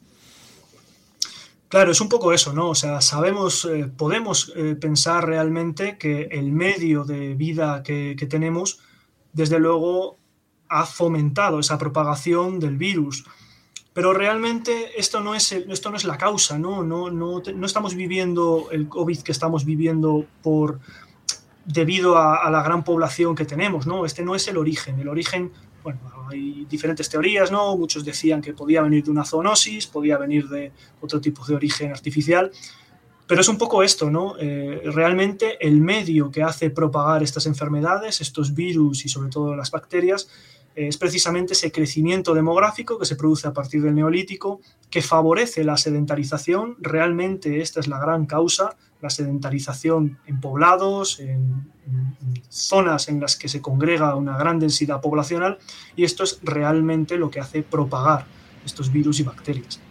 Claro, es un poco eso, ¿no? O sea, sabemos, eh, podemos eh, pensar realmente que el medio de vida que, que tenemos, desde luego, ha fomentado esa propagación del virus. Pero realmente esto no es, el, esto no es la causa, ¿no? No, no, no estamos viviendo el COVID que estamos viviendo por, debido a, a la gran población que tenemos, ¿no? Este no es el origen. El origen, bueno, hay diferentes teorías, ¿no? Muchos decían que podía venir de una zoonosis, podía venir de otro tipo de origen artificial, pero es un poco esto, ¿no? Eh, realmente el medio que hace propagar estas enfermedades, estos virus y sobre todo las bacterias, es precisamente ese crecimiento demográfico que se produce a partir del Neolítico, que favorece la sedentarización. Realmente esta es la gran causa, la sedentarización en poblados, en, en zonas en las que se congrega una gran densidad poblacional, y esto es realmente lo que hace propagar estos virus y bacterias.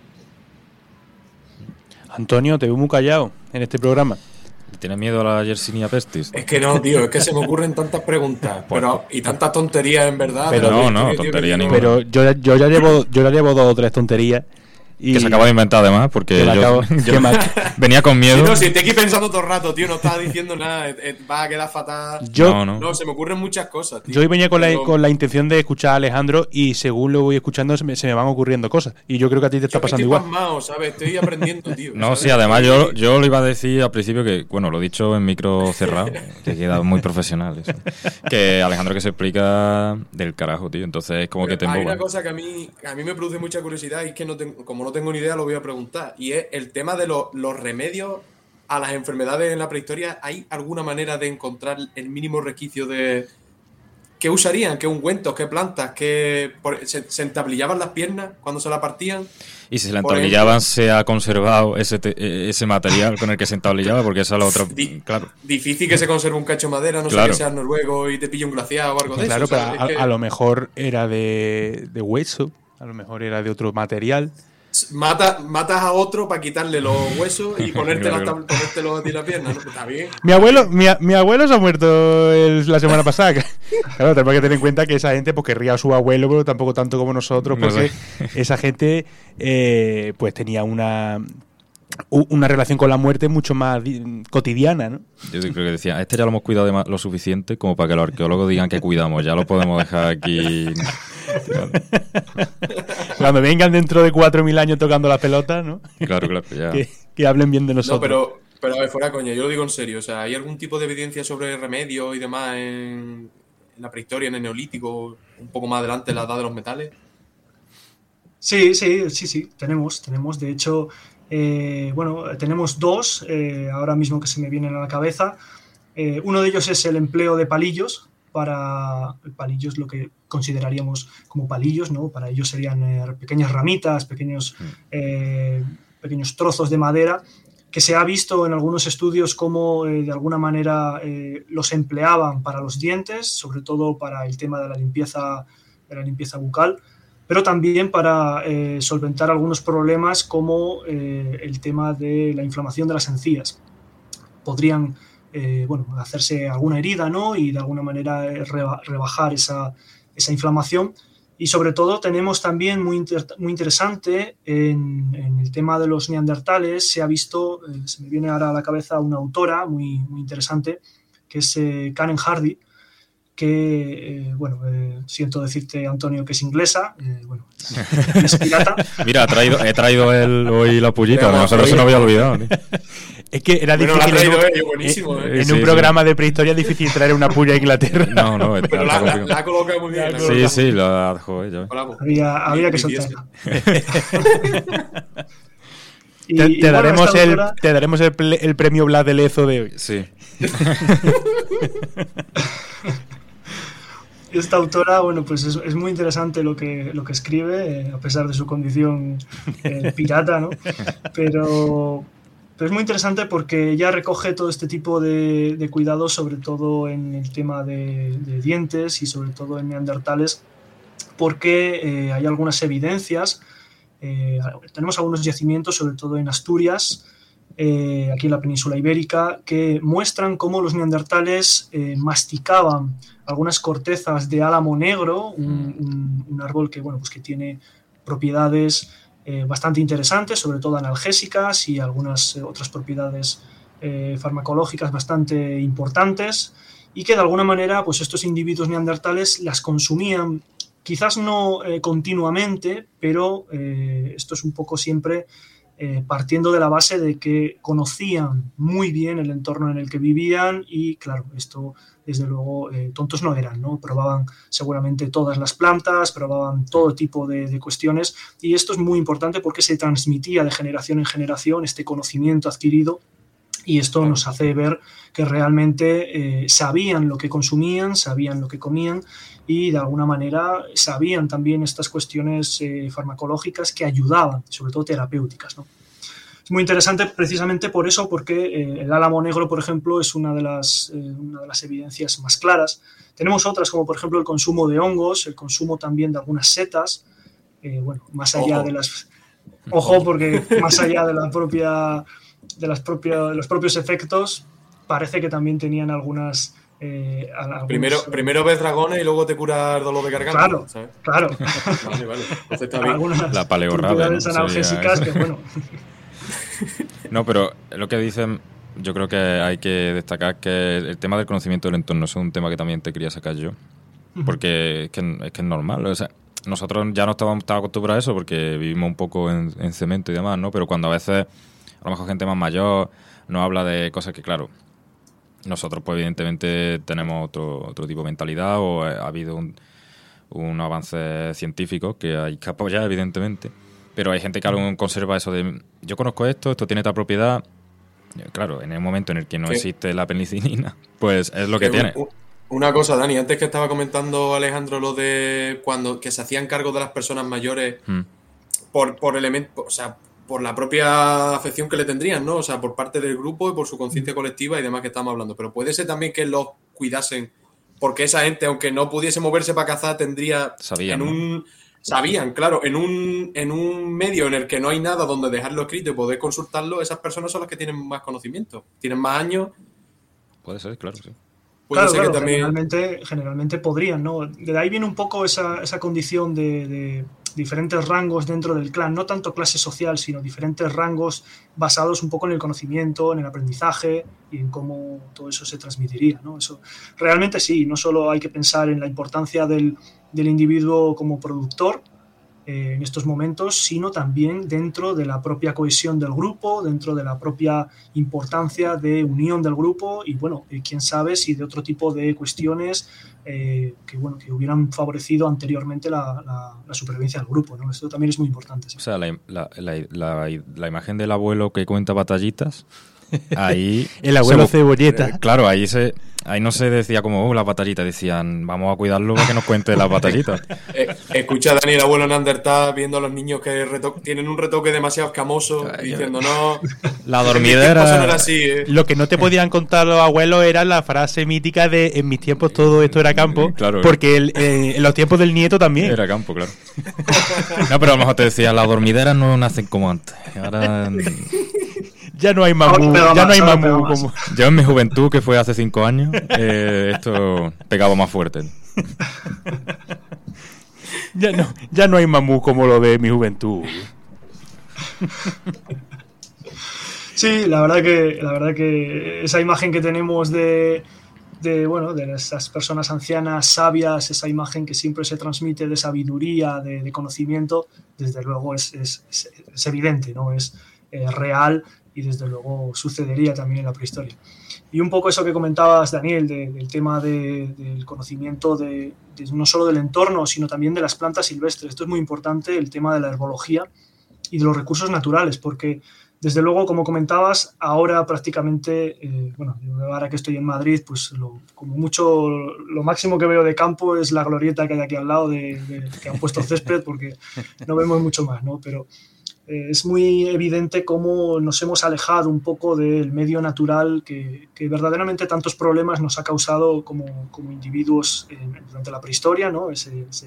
Antonio, te veo muy callado en este programa. ¿Tienes miedo a la Yersinia pestis? Es que no, tío, es que se me ocurren tantas preguntas pero, y tantas tonterías en verdad. Pero no, no, tío, tontería ninguna. Pero yo, yo, ya llevo, yo ya llevo dos o tres tonterías. Y que se acaba de inventar además, porque yo, acabo, yo venía con miedo. Sí, no, si estoy aquí pensando todo el rato, tío, no estaba diciendo nada, eh, eh, va a quedar fatal. Yo, no, no. no, se me ocurren muchas cosas, tío. Yo hoy venía con la, pero, con la intención de escuchar a Alejandro, y según lo voy escuchando se me, se me van ocurriendo cosas. Y yo creo que a ti te está pasando estoy igual. Pasmado, ¿sabes? Estoy aprendiendo, tío. No, ¿sabes? sí, además yo, yo lo iba a decir al principio que, bueno, lo he dicho en micro cerrado, que queda muy profesional eso. Que Alejandro que se explica del carajo, tío. Entonces es como pero que te hay emboba. una cosa que a mí, a mí me produce mucha curiosidad, y es que no tengo, como no tengo ni idea, lo voy a preguntar. Y es el tema de lo, los remedios a las enfermedades en la prehistoria. ¿Hay alguna manera de encontrar el mínimo resquicio de qué usarían, qué ungüentos, qué plantas, qué por, se, se entablillaban las piernas cuando se la partían? Y si se la entablillaban, se ha conservado ese, te, ese material con el que se entablillaba, porque esa es la otra. Di, claro. Difícil que se conserve un cacho de madera, no claro. sé que seas noruego y te pille un glaciar o algo de claro, eso. Claro, pero a, es que a lo mejor era de, de hueso, a lo mejor era de otro material. Mata, matas a otro para quitarle los huesos y ponerte la, ponértelo a ti la pierna, ¿no? Pues está bien. Mi abuelo, mi, mi abuelo se ha muerto el, la semana pasada. Claro, tenemos que tener en cuenta que esa gente pues querría a su abuelo, pero tampoco tanto como nosotros, porque no sé. Esa gente eh, pues tenía una una relación con la muerte mucho más cotidiana, ¿no? Yo creo que decía, este ya lo hemos cuidado de lo suficiente como para que los arqueólogos digan que cuidamos, ya lo podemos dejar aquí. Cuando vengan dentro de cuatro mil años tocando las pelotas, ¿no? Claro, claro, ya. Que, que hablen bien de nosotros. No, pero, pero a ver, fuera coña, yo lo digo en serio, o sea, ¿hay algún tipo de evidencia sobre remedios y demás en, en la prehistoria, en el Neolítico, un poco más adelante, en la edad de los metales? Sí, sí, sí, sí, tenemos, tenemos, de hecho... Eh, bueno, tenemos dos eh, ahora mismo que se me vienen a la cabeza. Eh, uno de ellos es el empleo de palillos. Para palillos, lo que consideraríamos como palillos, ¿no? Para ellos serían eh, pequeñas ramitas, pequeños, eh, pequeños trozos de madera que se ha visto en algunos estudios cómo eh, de alguna manera eh, los empleaban para los dientes, sobre todo para el tema de la limpieza, de la limpieza bucal, pero también para eh, solventar algunos problemas como eh, el tema de la inflamación de las encías. Podrían eh, bueno, hacerse alguna herida, ¿no? Y de alguna manera eh, reba, rebajar esa, esa inflamación. Y sobre todo tenemos también muy, inter, muy interesante en, en el tema de los neandertales, se ha visto, eh, se me viene ahora a la cabeza una autora muy, muy interesante, que es eh, Karen Hardy, que, eh, bueno, eh, siento decirte, Antonio, que es inglesa, eh, bueno, es pirata. Mira, ha traído, he traído él hoy la pullita, a nosotros se nos había olvidado. ¿Sí? Es que era bueno, difícil en un, ello, buenísimo, en, ¿eh? en sí, un sí. programa de prehistoria es difícil traer una puya a Inglaterra. No, no, Pero la, la, la ha colocado muy bien. Sí, sí, la dejó ella. Había, había que soltarla. Y, te, te, y daremos bueno, el, autora... te daremos el, el premio Blas de Lezo de hoy. Sí. Esta autora, bueno, pues es, es muy interesante lo que, lo que escribe, eh, a pesar de su condición eh, pirata, ¿no? Pero, pero es muy interesante porque ella recoge todo este tipo de, de cuidados, sobre todo en el tema de, de dientes y sobre todo en neandertales, porque eh, hay algunas evidencias. Eh, tenemos algunos yacimientos, sobre todo en Asturias, eh, aquí en la península ibérica, que muestran cómo los neandertales eh, masticaban algunas cortezas de álamo negro, un, un, un árbol que, bueno, pues que tiene propiedades eh, bastante interesantes, sobre todo analgésicas y algunas eh, otras propiedades eh, farmacológicas bastante importantes, y que de alguna manera pues estos individuos neandertales las consumían, quizás no eh, continuamente, pero eh, esto es un poco siempre eh, partiendo de la base de que conocían muy bien el entorno en el que vivían y, claro, esto desde luego eh, tontos no eran, ¿no? Probaban seguramente todas las plantas, probaban todo tipo de, de cuestiones, y esto es muy importante porque se transmitía de generación en generación este conocimiento adquirido, y esto nos hace ver que realmente eh, sabían lo que consumían, sabían lo que comían y de alguna manera sabían también estas cuestiones eh, farmacológicas que ayudaban, sobre todo terapéuticas, ¿no? Es muy interesante precisamente por eso, porque eh, el álamo negro, por ejemplo, es una de, las, eh, una de las evidencias más claras. Tenemos otras, como por ejemplo el consumo de hongos, el consumo también de algunas setas, eh, bueno, más allá Ojo. de las... Ojo, porque más allá de la propia... de, las propia, de los propios efectos, parece que también tenían algunas... Eh, algunos, primero, eh, primero ves dragones y luego te cura el dolor de garganta. Claro, ¿sabes? claro. Vale, vale. Entonces está bien. Algunas la paleorrabe, ¿no? analgésicas que, bueno... No, pero lo que dicen, yo creo que hay que destacar que el tema del conocimiento del entorno es un tema que también te quería sacar yo, porque es que es, que es normal, o sea, nosotros ya no estábamos acostumbrados a eso porque vivimos un poco en, en cemento y demás, ¿no? Pero cuando a veces, a lo mejor gente más mayor nos habla de cosas que, claro, nosotros pues evidentemente tenemos otro, otro tipo de mentalidad o ha habido un, un avance científico que hay que apoyar, evidentemente. Pero hay gente que aún conserva eso de yo conozco esto, esto tiene esta propiedad. Claro, en el momento en el que no ¿Qué? existe la penicilina, pues es lo que ¿Qué? tiene. Una cosa, Dani, antes que estaba comentando Alejandro lo de cuando que se hacían cargo de las personas mayores hmm. por, por elemento, o sea, por la propia afección que le tendrían, ¿no? O sea, por parte del grupo y por su conciencia colectiva y demás que estamos hablando. Pero puede ser también que los cuidasen, porque esa gente, aunque no pudiese moverse para cazar, tendría Sabían, en un... ¿no? Sabían, claro, en un, en un medio en el que no hay nada donde dejarlo escrito y poder consultarlo, esas personas son las que tienen más conocimiento, tienen más años. Puede ser, claro, sí. Puede claro, ser claro, que también... generalmente, generalmente podrían, ¿no? De ahí viene un poco esa, esa condición de, de diferentes rangos dentro del clan, no tanto clase social, sino diferentes rangos basados un poco en el conocimiento, en el aprendizaje y en cómo todo eso se transmitiría, ¿no? Eso realmente sí, no solo hay que pensar en la importancia del, del individuo como productor eh, en estos momentos, sino también dentro de la propia cohesión del grupo, dentro de la propia importancia de unión del grupo y, bueno, eh, quién sabe si de otro tipo de cuestiones eh, que, bueno, que hubieran favorecido anteriormente la, la, la supervivencia del grupo, ¿no? Esto también es muy importante. ¿Sí? O sea, la, la, la, la, la imagen del abuelo que cuenta batallitas, ahí... el abuelo se, cebolleta. Claro, ahí se, ahí no se decía como, oh, las batallitas, decían, vamos a cuidarlo para que nos cuente las batallitas. Eh, escucha a Daniel, abuelo Neandertal, viendo a los niños que reto- tienen un retoque demasiado escamoso, Ay, diciendo, no... La en mi dormidera... tiempo eso no era así, ¿eh? Lo que no te podían contar los abuelos era la frase mítica de en mis tiempos todo esto era campo, Claro. porque el- eh, en los tiempos del nieto también. Era campo, claro. No, pero a lo mejor te decía, las dormideras no nacen como antes. Ahora, Ya no hay mamú, Ahora pega ya no hay más, ahora mamú pega más. como... yo en mi juventud, que fue hace cinco años, eh, esto pegaba más fuerte. Ya no, ya no hay mamú como lo de mi juventud. Sí, la verdad que, la verdad que esa imagen que tenemos de, de, bueno, de esas personas ancianas, sabias, esa imagen que siempre se transmite de sabiduría, de, de conocimiento, desde luego es, es, es, es evidente, ¿no? Es eh, real y desde luego sucedería también en la prehistoria. Y un poco eso que comentabas, Daniel, de, del tema de, del conocimiento de, de no solo del entorno, sino también de las plantas silvestres. Esto es muy importante, el tema de la herbología y de los recursos naturales, porque desde luego, como comentabas, ahora prácticamente, eh, bueno, yo ahora que estoy en Madrid, pues lo, como mucho, lo máximo que veo de campo es la glorieta que hay aquí al lado, de, de, que han puesto césped, porque no vemos mucho más, ¿no? Pero eh, es muy evidente cómo nos hemos alejado un poco del medio natural que, que verdaderamente tantos problemas nos ha causado como, como individuos en, durante la prehistoria, ¿no? Ese, ese,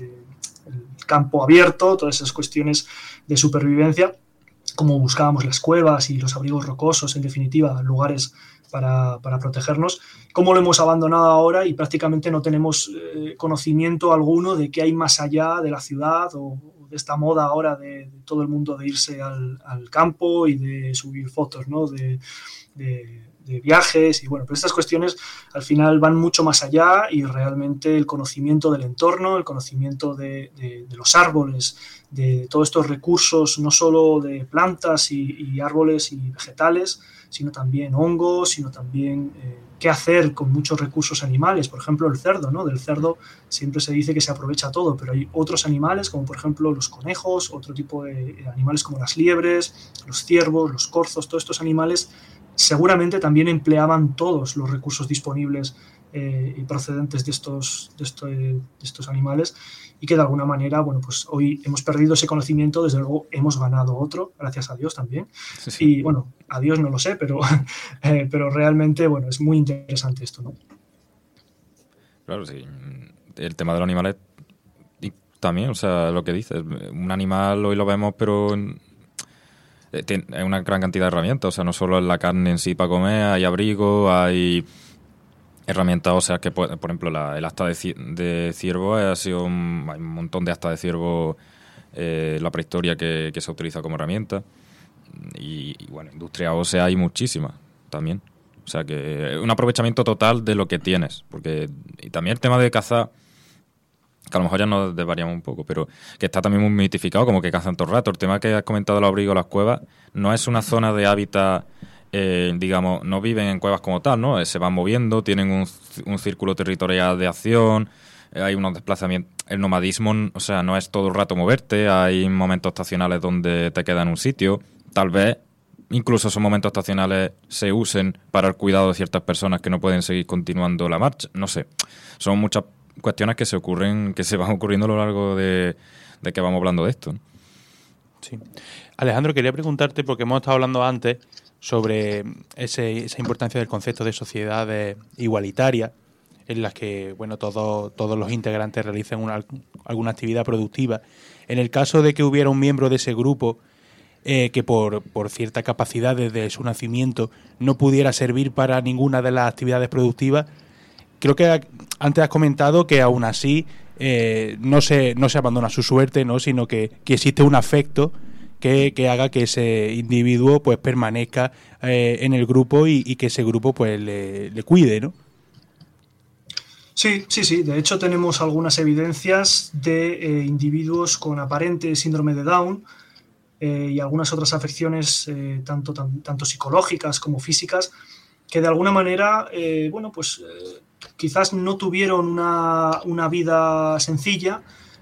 el campo abierto, todas esas cuestiones de supervivencia, como buscábamos las cuevas y los abrigos rocosos, en definitiva, lugares para, para protegernos, cómo lo hemos abandonado ahora y prácticamente no tenemos eh, conocimiento alguno de qué hay más allá de la ciudad o, o de esta moda ahora de, de todo el mundo de irse al, al campo y de subir fotos, ¿no? de, de, de viajes y bueno, pero estas cuestiones al final van mucho más allá y realmente el conocimiento del entorno, el conocimiento de, de, de los árboles, de todos estos recursos, no solo de plantas y, y árboles y vegetales, sino también hongos, sino también eh, qué hacer con muchos recursos animales, por ejemplo el cerdo, ¿no? Del cerdo siempre se dice que se aprovecha todo, pero hay otros animales como por ejemplo los conejos, otro tipo de animales como las liebres, los ciervos, los corzos, todos estos animales seguramente también empleaban todos los recursos disponibles eh, y procedentes de estos, de, esto, de estos animales y que de alguna manera, bueno, pues hoy hemos perdido ese conocimiento, desde luego hemos ganado otro, gracias a Dios también. Sí, sí. Y bueno, a Dios no lo sé, pero, eh, pero realmente, bueno, es muy interesante esto, ¿no? Claro, sí. El tema de los animales también, o sea, lo que dices, un animal hoy lo vemos, pero hay una gran cantidad de herramientas, o sea, no solo es la carne en sí para comer, hay abrigo, hay herramientas, o sea, que por ejemplo la, el asta de, de ciervo ha sido un, hay un montón de astas de ciervo eh, en la prehistoria que, que se utiliza como herramienta y, y bueno, industria ósea hay muchísimas también, o sea que un aprovechamiento total de lo que tienes, porque y también el tema de caza, que a lo mejor ya nos desvariamos un poco, pero que está también muy mitificado, como que cazan todo el rato. El tema que has comentado, los abrigos, las cuevas, no es una zona de hábitat, eh, digamos, no viven en cuevas como tal, ¿no? Se van moviendo, tienen un, un círculo territorial de acción, eh, hay unos desplazamientos. El nomadismo, o sea, no es todo el rato moverte, hay momentos estacionales donde te quedas en un sitio. Tal vez incluso esos momentos estacionales se usen para el cuidado de ciertas personas que no pueden seguir continuando la marcha. No sé, son muchas cuestiones que se ocurren, que se van ocurriendo a lo largo de, de que vamos hablando de esto, ¿no? Sí. Alejandro, quería preguntarte, porque hemos estado hablando antes sobre ese, esa importancia del concepto de sociedades igualitarias, en las que bueno todos, todos los integrantes realicen una, alguna actividad productiva. En el caso de que hubiera un miembro de ese grupo eh, que por, por cierta capacidad desde su nacimiento no pudiera servir para ninguna de las actividades productivas, creo que antes has comentado que aún así eh, no se no se abandona su suerte, ¿no? Sino que, que existe un afecto que, que haga que ese individuo pues permanezca eh, en el grupo y, y que ese grupo pues le, le cuide, ¿no? Sí, sí, sí. De hecho tenemos algunas evidencias de eh, individuos con aparente síndrome de Down eh, y algunas otras afecciones eh, tanto, tan, tanto psicológicas como físicas que de alguna manera, eh, bueno, pues eh, quizás no tuvieron una, una vida sencilla,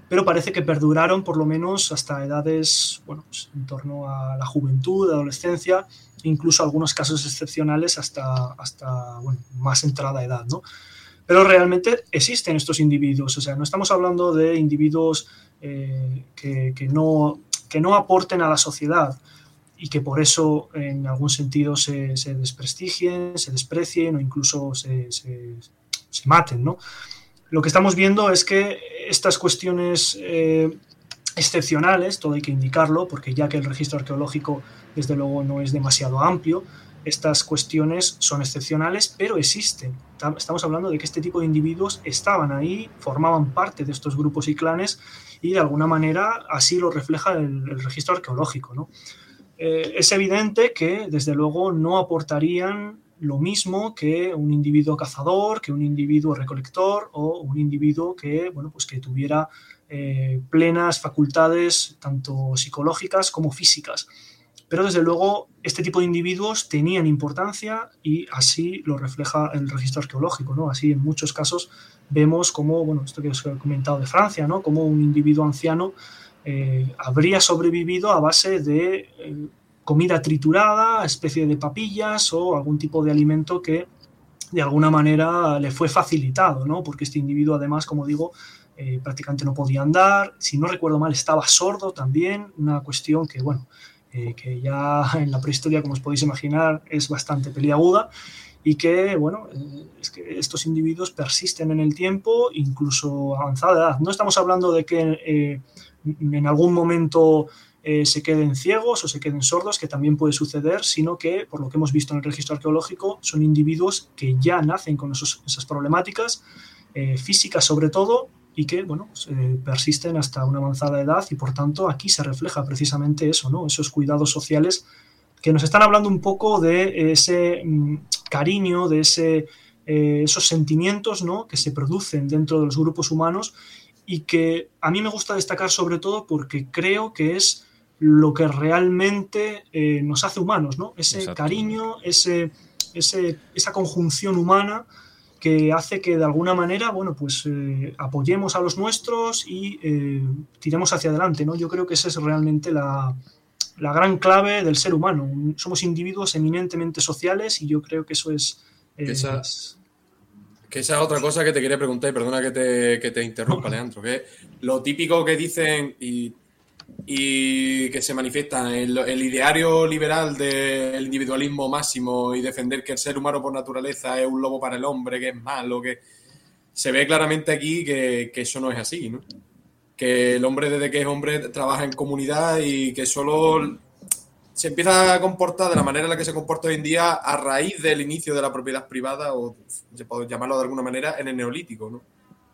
pero parece que perduraron por lo menos hasta edades, bueno, pues en torno a la juventud, adolescencia, incluso algunos casos excepcionales hasta, hasta bueno, más entrada edad, ¿no? Pero realmente existen estos individuos, o sea, no estamos hablando de individuos eh, que, que, no, que no aporten a la sociedad y que por eso en algún sentido se, se desprestigien, se desprecien o incluso se, se, se maten, ¿no? Lo que estamos viendo es que estas cuestiones eh, excepcionales, todo hay que indicarlo, porque ya que el registro arqueológico desde luego no es demasiado amplio, estas cuestiones son excepcionales, pero existen. Estamos hablando de que este tipo de individuos estaban ahí, formaban parte de estos grupos y clanes y de alguna manera así lo refleja el, el registro arqueológico, ¿no? Eh, es evidente que desde luego no aportarían lo mismo que un individuo cazador, que un individuo recolector o un individuo que, bueno, pues que tuviera eh, plenas facultades tanto psicológicas como físicas. Pero desde luego este tipo de individuos tenían importancia y así lo refleja el registro arqueológico, ¿no? Así en muchos casos vemos como, bueno, esto que os he comentado de Francia, ¿no? Como un individuo anciano eh, habría sobrevivido a base de eh, comida triturada, especie de papillas o algún tipo de alimento que de alguna manera le fue facilitado, ¿no? Porque este individuo además, como digo, eh, prácticamente no podía andar, si no recuerdo mal estaba sordo también, una cuestión que, bueno, Eh, que ya en la prehistoria, como os podéis imaginar, es bastante peliaguda y que, bueno, eh, es que estos individuos persisten en el tiempo, incluso avanzada edad. No estamos hablando de que eh, en algún momento eh, se queden ciegos o se queden sordos, que también puede suceder, sino que, por lo que hemos visto en el registro arqueológico, son individuos que ya nacen con esos, esas problemáticas eh, físicas sobre todo, y que, bueno, pues, eh, persisten hasta una avanzada edad y por tanto aquí se refleja precisamente eso, ¿no? Esos cuidados sociales que nos están hablando un poco de ese mm, cariño, de ese, eh, esos sentimientos, ¿no? Que se producen dentro de los grupos humanos y que a mí me gusta destacar sobre todo porque creo que es lo que realmente eh, nos hace humanos, ¿no? Ese Exacto. cariño, ese, ese, esa conjunción humana que hace que de alguna manera, bueno, pues eh, apoyemos a los nuestros y eh, tiremos hacia adelante, ¿no? Yo creo que esa es realmente la, la gran clave del ser humano. Somos individuos eminentemente sociales y yo creo que eso es... Eh, esa, que esa es otra cosa que te quería preguntar, y perdona que te, que te interrumpa, Leandro, que lo típico que dicen y, y que se manifiesta el, el ideario liberal del individualismo máximo y defender que el ser humano por naturaleza es un lobo para el hombre, que es malo, que se ve claramente aquí que, que eso no es así, ¿no? Que el hombre desde que es hombre trabaja en comunidad y que solo se empieza a comportar de la manera en la que se comporta hoy en día a raíz del inicio de la propiedad privada, o se puede llamarlo de alguna manera, en el neolítico, ¿no?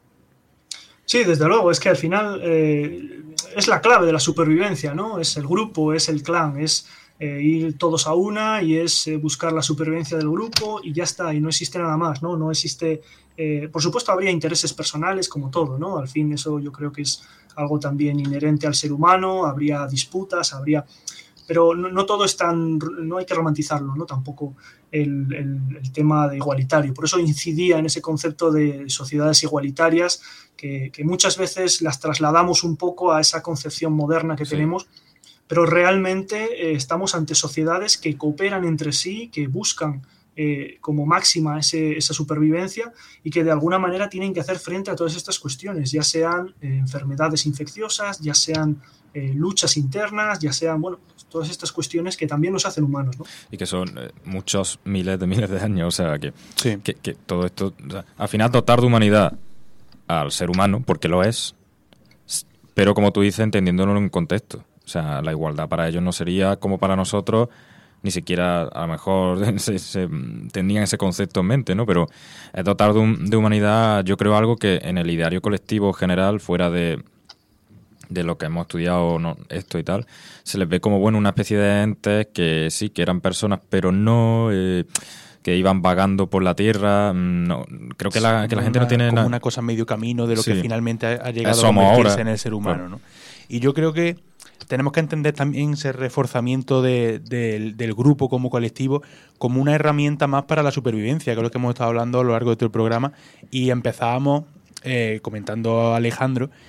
Sí, desde luego, es que al final eh, es la clave de la supervivencia, ¿no? Es el grupo, es el clan, es eh, ir todos a una y es eh, buscar la supervivencia del grupo y ya está, y no existe nada más, ¿no? No existe, eh, por supuesto habría intereses personales como todo, ¿no? Al fin eso yo creo que es algo también inherente al ser humano, habría disputas, habría... Pero no, no todo es tan... no hay que romantizarlo, ¿no? Tampoco el, el, el tema de igualitario. Por eso incidía en ese concepto de sociedades igualitarias que, que muchas veces las trasladamos un poco a esa concepción moderna que sí. tenemos, pero realmente eh, estamos ante sociedades que cooperan entre sí, que buscan eh, como máxima ese, esa supervivencia y que de alguna manera tienen que hacer frente a todas estas cuestiones, ya sean eh, enfermedades infecciosas, ya sean eh, luchas internas, ya sean, bueno, todas estas cuestiones que también nos hacen humanos, ¿no? Y que son eh, muchos miles de miles de años, o sea, que, sí. que, que todo esto, o sea, al final dotar de humanidad al ser humano, porque lo es, pero como tú dices, entendiéndolo en un contexto. O sea, la igualdad para ellos no sería como para nosotros, ni siquiera a lo mejor se, se tenían ese concepto en mente, ¿no? Pero es dotar de, un, de humanidad, yo creo, algo que en el ideario colectivo general, fuera de... de lo que hemos estudiado, no, esto y tal, se les ve como, bueno, una especie de entes que sí, que eran personas, pero no, eh, que iban vagando por la tierra. No, creo que la, que la gente una, no tiene... como na- una cosa medio camino de lo sí. que finalmente ha, ha llegado Eso a convertirse ahora. en el ser humano, Claro. ¿no? Y yo creo que tenemos que entender también ese reforzamiento de, de, del grupo como colectivo como una herramienta más para la supervivencia, que es lo que hemos estado hablando a lo largo de todo el programa, y empezábamos eh, comentando a Alejandro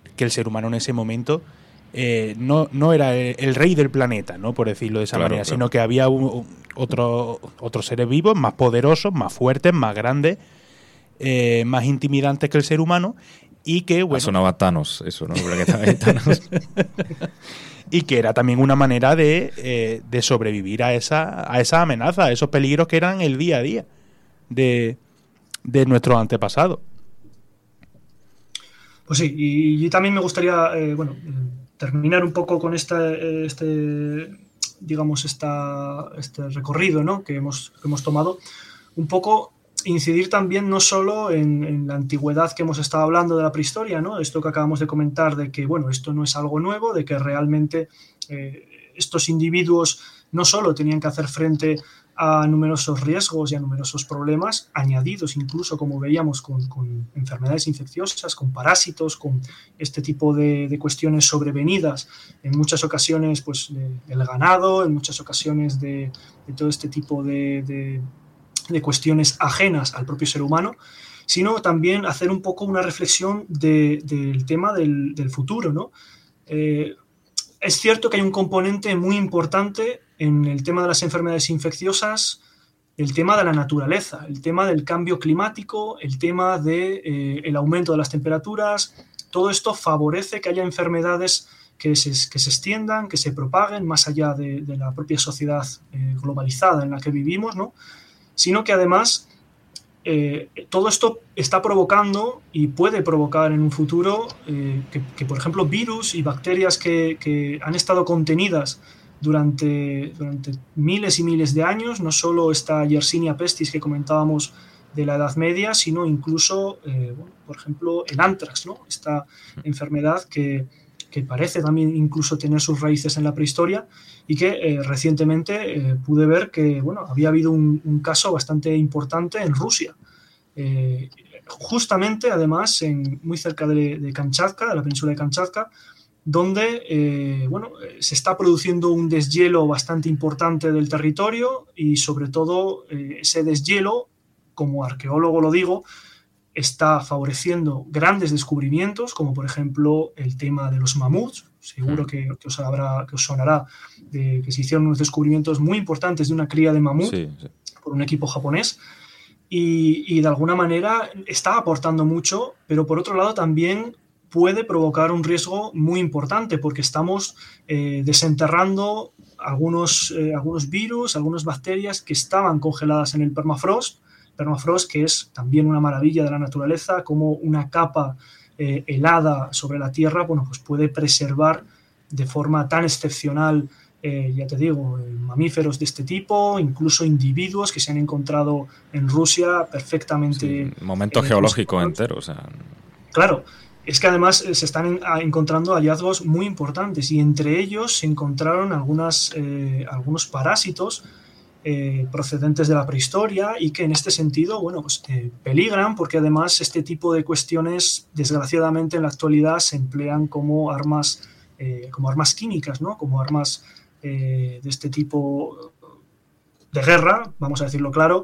que el ser humano en ese momento eh, no, no era el, el rey del planeta, ¿no? Por decirlo de esa Claro, manera, claro. sino que había un, un- otro, otros seres vivos más poderosos, más fuertes, más grandes, eh, más intimidantes que el ser humano, y que, Ha bueno, sonado a Thanos, eso, ¿no? Pero que estaba ahí Thanos. y que era también una manera de, eh, de sobrevivir a esa, a esa amenaza, a esos peligros que eran el día a día de, de nuestros antepasados. Pues sí, y, y también me gustaría, eh, bueno, terminar un poco con esta, este, digamos, esta, este recorrido, ¿no? que, hemos, que hemos tomado, un poco incidir también no solo en, en la antigüedad que hemos estado hablando de la prehistoria, ¿no? Esto que acabamos de comentar de que, bueno, esto no es algo nuevo, de que realmente eh, estos individuos no solo tenían que hacer frente a numerosos riesgos y a numerosos problemas, añadidos incluso, como veíamos, con, con enfermedades infecciosas, con parásitos, con este tipo de, de cuestiones sobrevenidas, en muchas ocasiones pues, de, del ganado, en muchas ocasiones de, de todo este tipo de, de, de cuestiones ajenas al propio ser humano, sino también hacer un poco una reflexión de, del tema del, del futuro, ¿no? Eh, es cierto que hay un componente muy importante en el tema de las enfermedades infecciosas, el tema de la naturaleza, el tema del cambio climático, el tema del de, eh, aumento de las temperaturas. Todo esto favorece que haya enfermedades que se, que se extiendan, que se propaguen más allá de, de la propia sociedad eh, globalizada en la que vivimos, ¿no? Sino que además Eh, todo esto está provocando y puede provocar en un futuro eh, que, que, por ejemplo, virus y bacterias que, que han estado contenidas durante, durante miles y miles de años, no solo esta Yersinia pestis que comentábamos de la Edad Media, sino incluso, eh, bueno, por ejemplo, el anthrax, ¿no? Esta enfermedad que, que parece también incluso tener sus raíces en la prehistoria y que eh, recientemente eh, pude ver que bueno, había habido un, un caso bastante importante en Rusia. Eh, justamente, además, en, muy cerca de, de Kamchatka, de la península de Kamchatka, donde eh, bueno, se está produciendo un deshielo bastante importante del territorio y, sobre todo, eh, ese deshielo, como arqueólogo lo digo, está favoreciendo grandes descubrimientos, como por ejemplo el tema de los mamuts. Seguro que, que, os, habrá, que os sonará de que se hicieron unos descubrimientos muy importantes de una cría de mamut Sí, sí. por un equipo japonés y, y de alguna manera está aportando mucho, pero por otro lado también puede provocar un riesgo muy importante porque estamos eh, desenterrando algunos, eh, algunos virus, algunas bacterias que estaban congeladas en el permafrost, permafrost que es también una maravilla de la naturaleza, como una capa eh, helada sobre la Tierra, bueno, pues puede preservar de forma tan excepcional, eh, ya te digo, eh, mamíferos de este tipo, incluso individuos que se han encontrado en Rusia perfectamente. Sí, momentos eh, geológicos enteros. O sea. Claro, es que además eh, se están en, a, encontrando hallazgos muy importantes y entre ellos se encontraron algunas, eh, algunos parásitos Eh, procedentes de la prehistoria y que en este sentido, bueno, pues eh, peligran porque además este tipo de cuestiones desgraciadamente en la actualidad se emplean como armas, eh, como armas químicas, ¿no? Como armas eh, de este tipo de guerra, vamos a decirlo claro,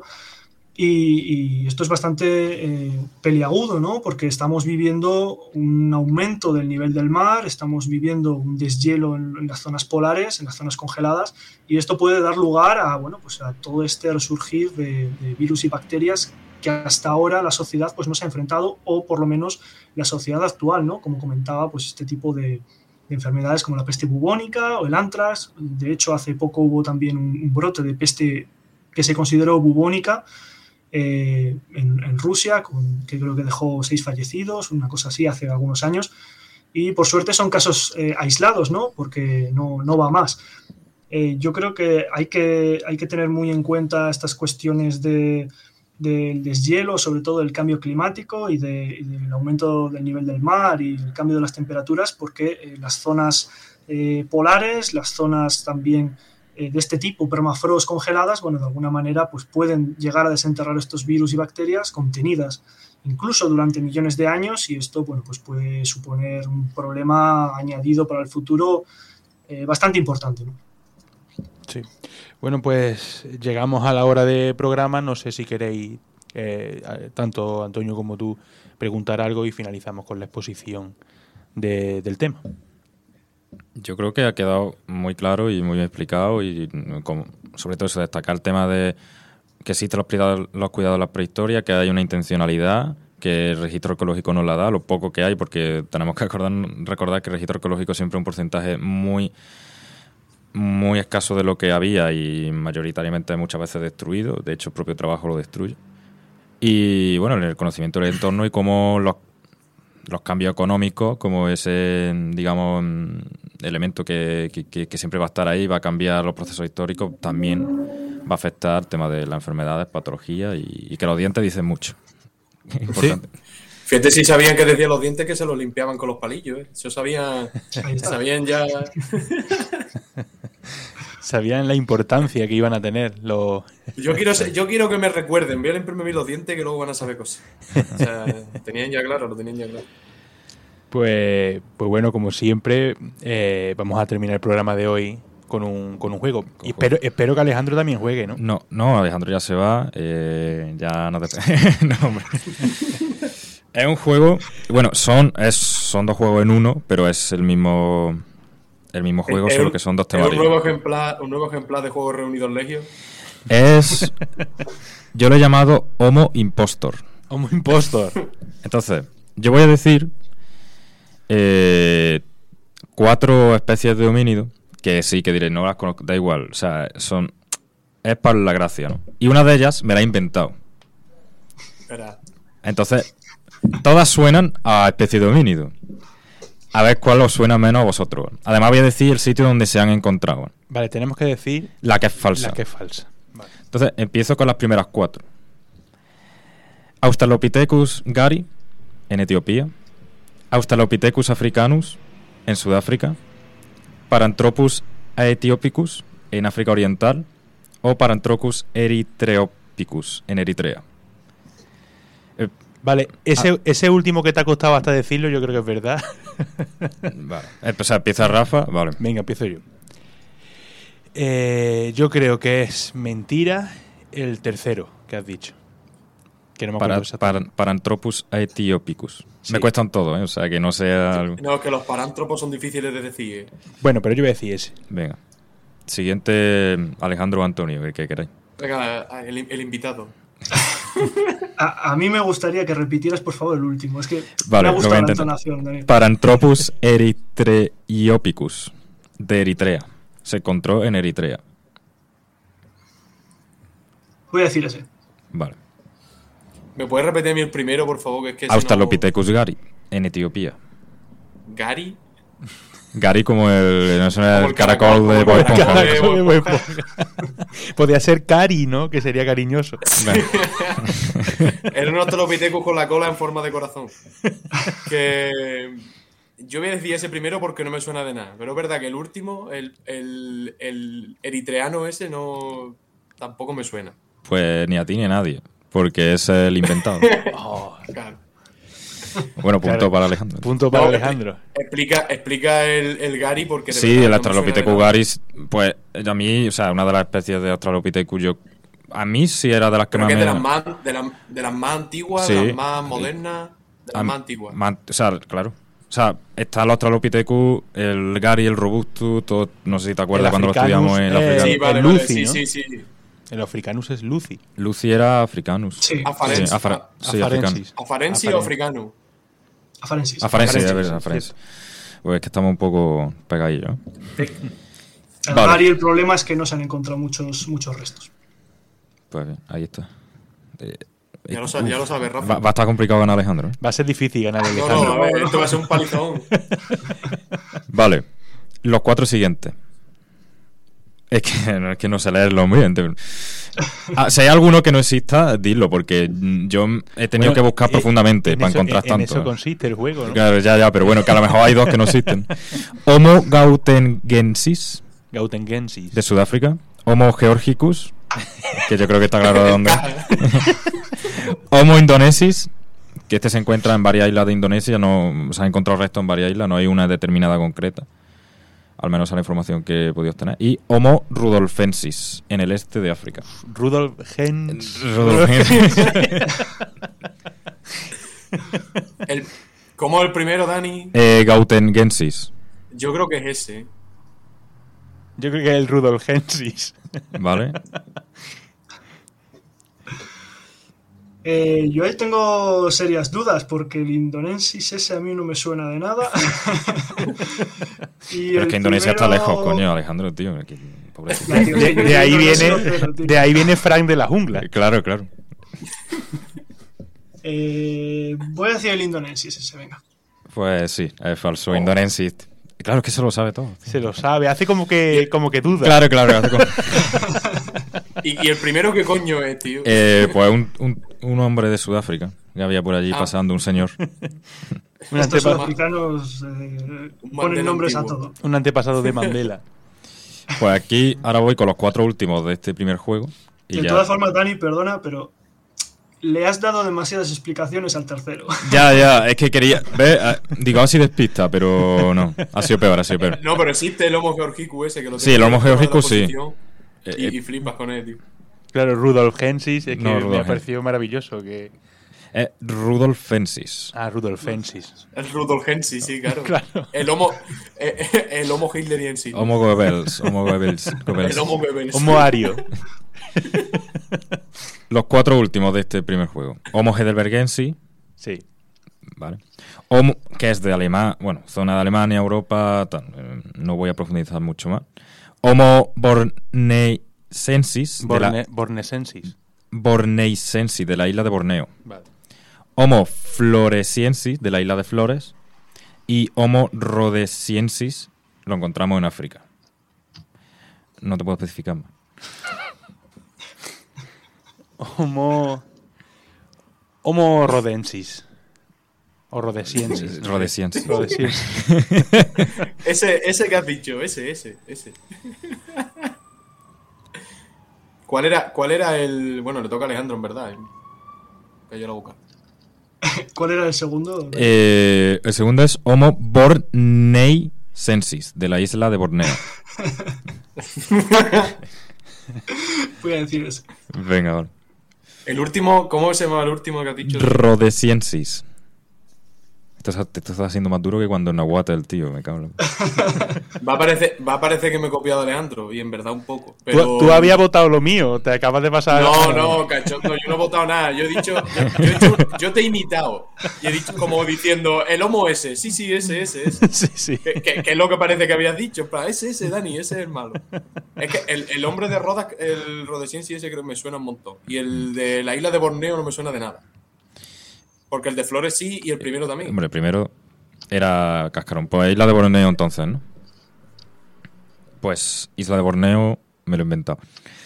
y, y esto es bastante eh, peliagudo, ¿no? Porque estamos viviendo un aumento del nivel del mar, estamos viviendo un deshielo en, en las zonas polares, en las zonas congeladas, y esto puede dar lugar a, bueno, pues a todo este resurgir de, de virus y bacterias que hasta ahora la sociedad pues no se ha enfrentado, o por lo menos la sociedad actual, ¿no? Como comentaba, pues este tipo de, de enfermedades como la peste bubónica o el anthrax. De hecho, hace poco hubo también un, un brote de peste que se consideró bubónica Eh, en, en Rusia, con, que creo que dejó seis fallecidos, una cosa así, hace algunos años. Y por suerte son casos eh, aislados, ¿no? Porque no, no va más. Eh, yo creo que hay, que hay que tener muy en cuenta estas cuestiones de, del deshielo, sobre todo el cambio climático y, de, y del aumento del nivel del mar y el cambio de las temperaturas, porque eh, las zonas eh, polares, las zonas también de este tipo, permafrost congeladas, bueno, de alguna manera pues pueden llegar a desenterrar estos virus y bacterias contenidas incluso durante millones de años, y esto, bueno, pues puede suponer un problema añadido para el futuro eh, bastante importante, ¿no? Sí. Bueno, pues llegamos a la hora de programa. No sé si queréis, eh, tanto Antonio como tú, preguntar algo y finalizamos con la exposición de, del tema. Yo creo que ha quedado muy claro y muy bien explicado y como, sobre todo eso, destacar el tema de que existen los cuidados, los cuidados de la prehistoria, que hay una intencionalidad, que el registro arqueológico nos la da, lo poco que hay, porque tenemos que acordar, recordar que el registro arqueológico siempre es un porcentaje muy, muy escaso de lo que había y mayoritariamente muchas veces destruido. De hecho, el propio trabajo lo destruye. Y bueno, el conocimiento del entorno y cómo los los cambios económicos, como ese, digamos, elemento que, que, que siempre va a estar ahí, va a cambiar los procesos históricos, también va a afectar el tema de las enfermedades, patologías y, y que los dientes dicen mucho. Importante. Sí. Fíjate si sabían que decían los dientes que se los limpiaban con los palillos, ¿eh? Eso sabían, sabían ya... Sabían la importancia que iban a tener los... Yo quiero, yo quiero que me recuerden, voy a limpiarme los dientes que luego van a saber cosas. O sea, tenían ya claro, lo tenían ya claro. Pues, pues bueno, como siempre, eh, vamos a terminar el programa de hoy con un, con un juego. Y espero, espero que Alejandro también juegue, ¿no? No, no, Alejandro ya se va, eh, ya no te... no, hombre. Es un juego, bueno, son, es, son dos juegos en uno, pero es el mismo... El mismo juego, es solo un, que son dos es temáticas. Un nuevo ejemplar, un nuevo ejemplar de Juegos Reunidos Legio. Es... Yo lo he llamado Homo Impostor. Homo Impostor. Entonces, yo voy a decir eh, cuatro especies de homínidos que sí, que diré, no las conozco, da igual. O sea, son... Es para la gracia, ¿no? Y una de ellas me la he inventado. Espera. Entonces, todas suenan a especie de homínido. A ver cuál os suena menos a vosotros. Además voy a decir el sitio donde se han encontrado. Vale, tenemos que decir... La que es falsa. La que es falsa. Vale. Entonces, empiezo con las primeras cuatro. Australopithecus gari, en Etiopía. Australopithecus africanus, en Sudáfrica. Paranthropus aethiopicus, en África Oriental. O Paranthropus erythreopicus, en Eritrea. Eh, Vale, ese, ah. ese último que te ha costado hasta decirlo, yo creo que es verdad. Vale. O sea, empieza Rafa. Vale. Venga, empiezo yo. Eh, yo creo que es mentira el tercero que has dicho. Que no me acuerdo Para, exactamente. para, Paranthropus aethiopicus. Sí. Me cuestan todo, ¿eh? O sea, que no sea algo... No, que los parántropos son difíciles de decir. ¿eh? Bueno, pero yo voy a decir ese. Venga. Siguiente, Alejandro o Antonio, ¿qué queráis? Venga, el, el invitado. A, a mí me gustaría que repitieras, por favor, el último. Es que Vale, me ha lo gustado voy a la intentar. entonación, Daniel. Paranthropus erythreiopicus, de Eritrea. Se encontró en Eritrea. Voy a decir ese. Vale. ¿Me puedes repetir a mí el primero, por favor? Que es que Australopithecus gari, en Etiopía. no... ¿Gari? Gari como el, no sé, el, Como el caracol, caracol, de como Bob el Esponja. caracol. Carajo de Bob Esponja. Podría ser Cari, ¿no? Que sería cariñoso. Era un Australopithecus con la cola en forma de corazón. Que yo voy a decir ese primero porque no me suena de nada. Pero es verdad que el último, el, el, el eritreano ese, no tampoco me suena. Pues ni a ti ni a nadie, porque es el inventado. Oh, Claro. Bueno, punto Claro. para Alejandro. punto para No, Alejandro. Explica, explica el, el Gari porque... de Sí, verdad el no me Australopithecus suena de nada. garis, pues a mí, o sea, una de las especies de Australopithecus, yo, a mí sí era de las que Creo más que es me... de las más, de, las, de las más antiguas, Sí. de las más modernas, de las a- más antiguas. más- o sea, claro. O sea, está el Australopithecus, el Gari, el Robustus, todo, no sé si te acuerdas El cuando lo Africanus, estudiamos en el eh, Africanus. Sí, vale, el vale, Lucy, sí, ¿no? sí, sí. El Africanus es Lucy. Lucy era Africanus. Sí, Afarensis. Sí, afra- sí, africanus. Afarensis. ¿Afarensis Afaren- o africano? Afarensis. Afarensis, Afarensis, es verdad, Afarensis. Pues es que estamos un poco pegadillos, ¿no? El Vale. Gari, el problema es que no se han encontrado muchos, muchos restos. Pues bien, ahí está. Eh, Ya lo, sa- ya lo sabes, Rafa. va, va a estar complicado ganar Alejandro, ¿eh? Va a ser difícil ganar el No, Alejandro. no, a ver, esto va a ser un palizón. Vale, los cuatro siguientes. Es que no, es que no sé leerlo muy bien. Ah, si hay alguno que no exista, dilo, porque mm, yo he tenido Bueno, que buscar eh, profundamente en para eso- encontrar en, tanto. En eso ¿eh? consiste el juego, ¿no? Claro, ya, ya, pero bueno, que a lo mejor hay dos que no existen. Homo gautengensis, Gautengensis. de Sudáfrica. Homo georgicus, que yo creo que está claro de dónde. Homo indonesis, que este se encuentra en varias islas de Indonesia. No se han encontrado restos en varias islas, no hay una determinada concreta. Al menos a la información que he podido obtener. Y Homo rudolfensis, en el este de África. Rudolf Hens. Rudolfensis. El, ¿Cómo es el primero, Dani? Eh, Gautengensis. Yo creo que es ese. Yo creo que es el Rudolfensis. ¿Vale? Eh, yo ahí tengo serias dudas porque el indonensis ese a mí no me suena de nada. Y Pero es el que Indonesia está primero- lejos, coño, Alejandro, tío. Aquí, pobrecito. Ya, tío, De, sí, de ahí yo no sé viene, hacerlo, tío. de ahí viene Frank de la jungla. Claro, claro. Eh, voy a decir el indonensis ese, venga. Pues sí, es falso. Indonesis. Claro, es que se lo sabe todo. tío. Se lo sabe, hace como que, como que duda. Claro, claro. hace como- ¿Y, y el primero qué coño es, tío? Eh, pues un, un, un hombre de Sudáfrica que había por allí Ah. pasando, un señor. Un, Estos antepa- sudafricanos eh, Un ponen Mandela nombres a antiguo. todo. un antepasado de Mandela. Pues aquí, ahora voy con los cuatro últimos de este primer juego. Y De ya. todas formas, Dani, perdona, pero le has dado demasiadas explicaciones al tercero. Ya, ya, es que quería. ¿Ves? Ah, Digo, así despista, pero no. Ha sido peor, ha sido peor. No, pero existe el Homo georgicus ese que lo Sí, tiene el Homo en toda la georgicus, sí. posición Eh, Y, eh, y flipas con él, tío. Claro, Rudolfensis, es que No, me Rudolf ha parecido maravilloso. Que... Es Rudolfensis. Ah, Rudolfensis. El Rudolfensis, sí, claro. Claro. El Homo, eh, eh, el Homo Hitleriensis. Homo Goebbels. Homo Goebbels. Goebbels. El Homo Goebbels. Homo ario. Los cuatro últimos de este primer juego. Homo Heidelbergensis. Sí. Vale. Homo, que es de Alemania, bueno, zona de Alemania, Europa, tal, eh, no voy a profundizar mucho más. Homo borneisensis, de la, Borne- Bornesensis. borneisensis, de la isla de Borneo. Vale. Homo floresiensis, de la isla de Flores. Y Homo rhodesiensis, lo encontramos en África. No te puedo especificar más. Homo. Homo rodensis. O rodesiensis. Rhodesiensis. Rodesiensis. Ese, ese que has dicho, ese, ese, ese. ¿Cuál era, ¿Cuál era el...? Bueno, le toca a Alejandro, en verdad. ¿eh? Cayó la boca. ¿Cuál era el segundo? Eh, el segundo es Homo borneisensis, de la isla de Borneo. Voy a decir ese. Venga, vale. El último, ¿cómo se llama el último que has dicho? Rhodesiensis. Esto, es- esto está siendo más duro que cuando en Nahuatl, el tío, me cago en la- Va a, parecer, va a parecer que me he copiado a Alejandro, y en verdad un poco. Tú, Pero... tú habías votado lo mío, te acabas de pasar. No, no, cachondo, yo no he votado nada. Yo he dicho, yo, yo he hecho- yo te he imitado. Y he dicho como diciendo, el Homo ese, sí, sí, ese, ese, ese. Sí, sí. Que, que- que es lo que parece que habías dicho. En plan, ese, ese, Dani, ese es el malo. Es que el, el hombre de Rodas, el Rhodesiensis ese creo que me suena un montón. Y el de la isla de Borneo no me suena de nada. Porque el de Flores sí y el primero también. Hombre, primero era Cascarón. Pues Isla de Borneo entonces, ¿no? Pues Isla de Borneo me lo he inventado.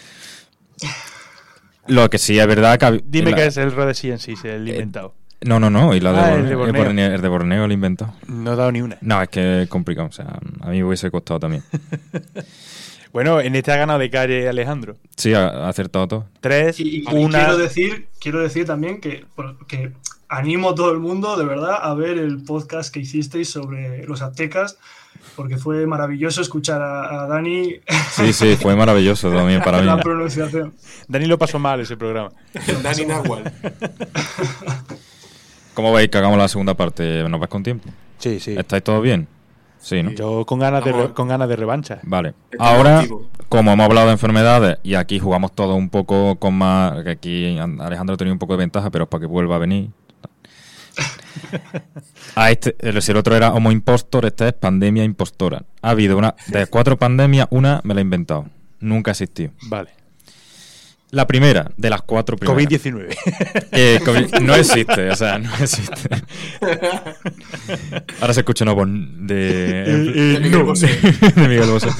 Lo que sí es verdad que... hab- Dime la- que es el rodesiensis, el inventado. No, no, no, Isla de, Ah, el Borneo, de el Borneo. Borneo- el de Borneo lo he inventado. No he dado ni una. No, es que es complicado. O sea, a mí me hubiese costado también. Bueno, en este ha ganado de calle Alejandro. Sí, ha ha acertado todo. Tres, Y, y una. quiero decir, quiero decir también que, que animo a todo el mundo, de verdad, a ver el podcast que hicisteis sobre los aztecas, porque fue maravilloso escuchar a, a Dani Sí, sí, fue maravilloso también para la mí. pronunciación. Dani lo pasó mal ese programa. Dani Nahual. ¿Cómo veis que hagamos la segunda parte? ¿Nos vais con tiempo? Sí, sí. ¿Estáis todos bien? Sí, ¿no? Yo con ganas de, re- Vamos. con ganas de revancha. Vale. Estamos Ahora, activos. como hemos hablado de enfermedades y aquí jugamos todo un poco con más... Que aquí Alejandro ha tenido un poco de ventaja, pero es para que vuelva a venir. A este, el, si el otro era Homo Impostor, este es Pandemia Impostora. Ha habido una... De cuatro pandemias, una me la he inventado. Nunca ha existido. Vale. La primera, de las cuatro primeras. COVID diecinueve. Eh, COVID- no existe, o sea, no existe. Ahora se escucha una voz de... De Miguel Bosé. de Miguel Bosé.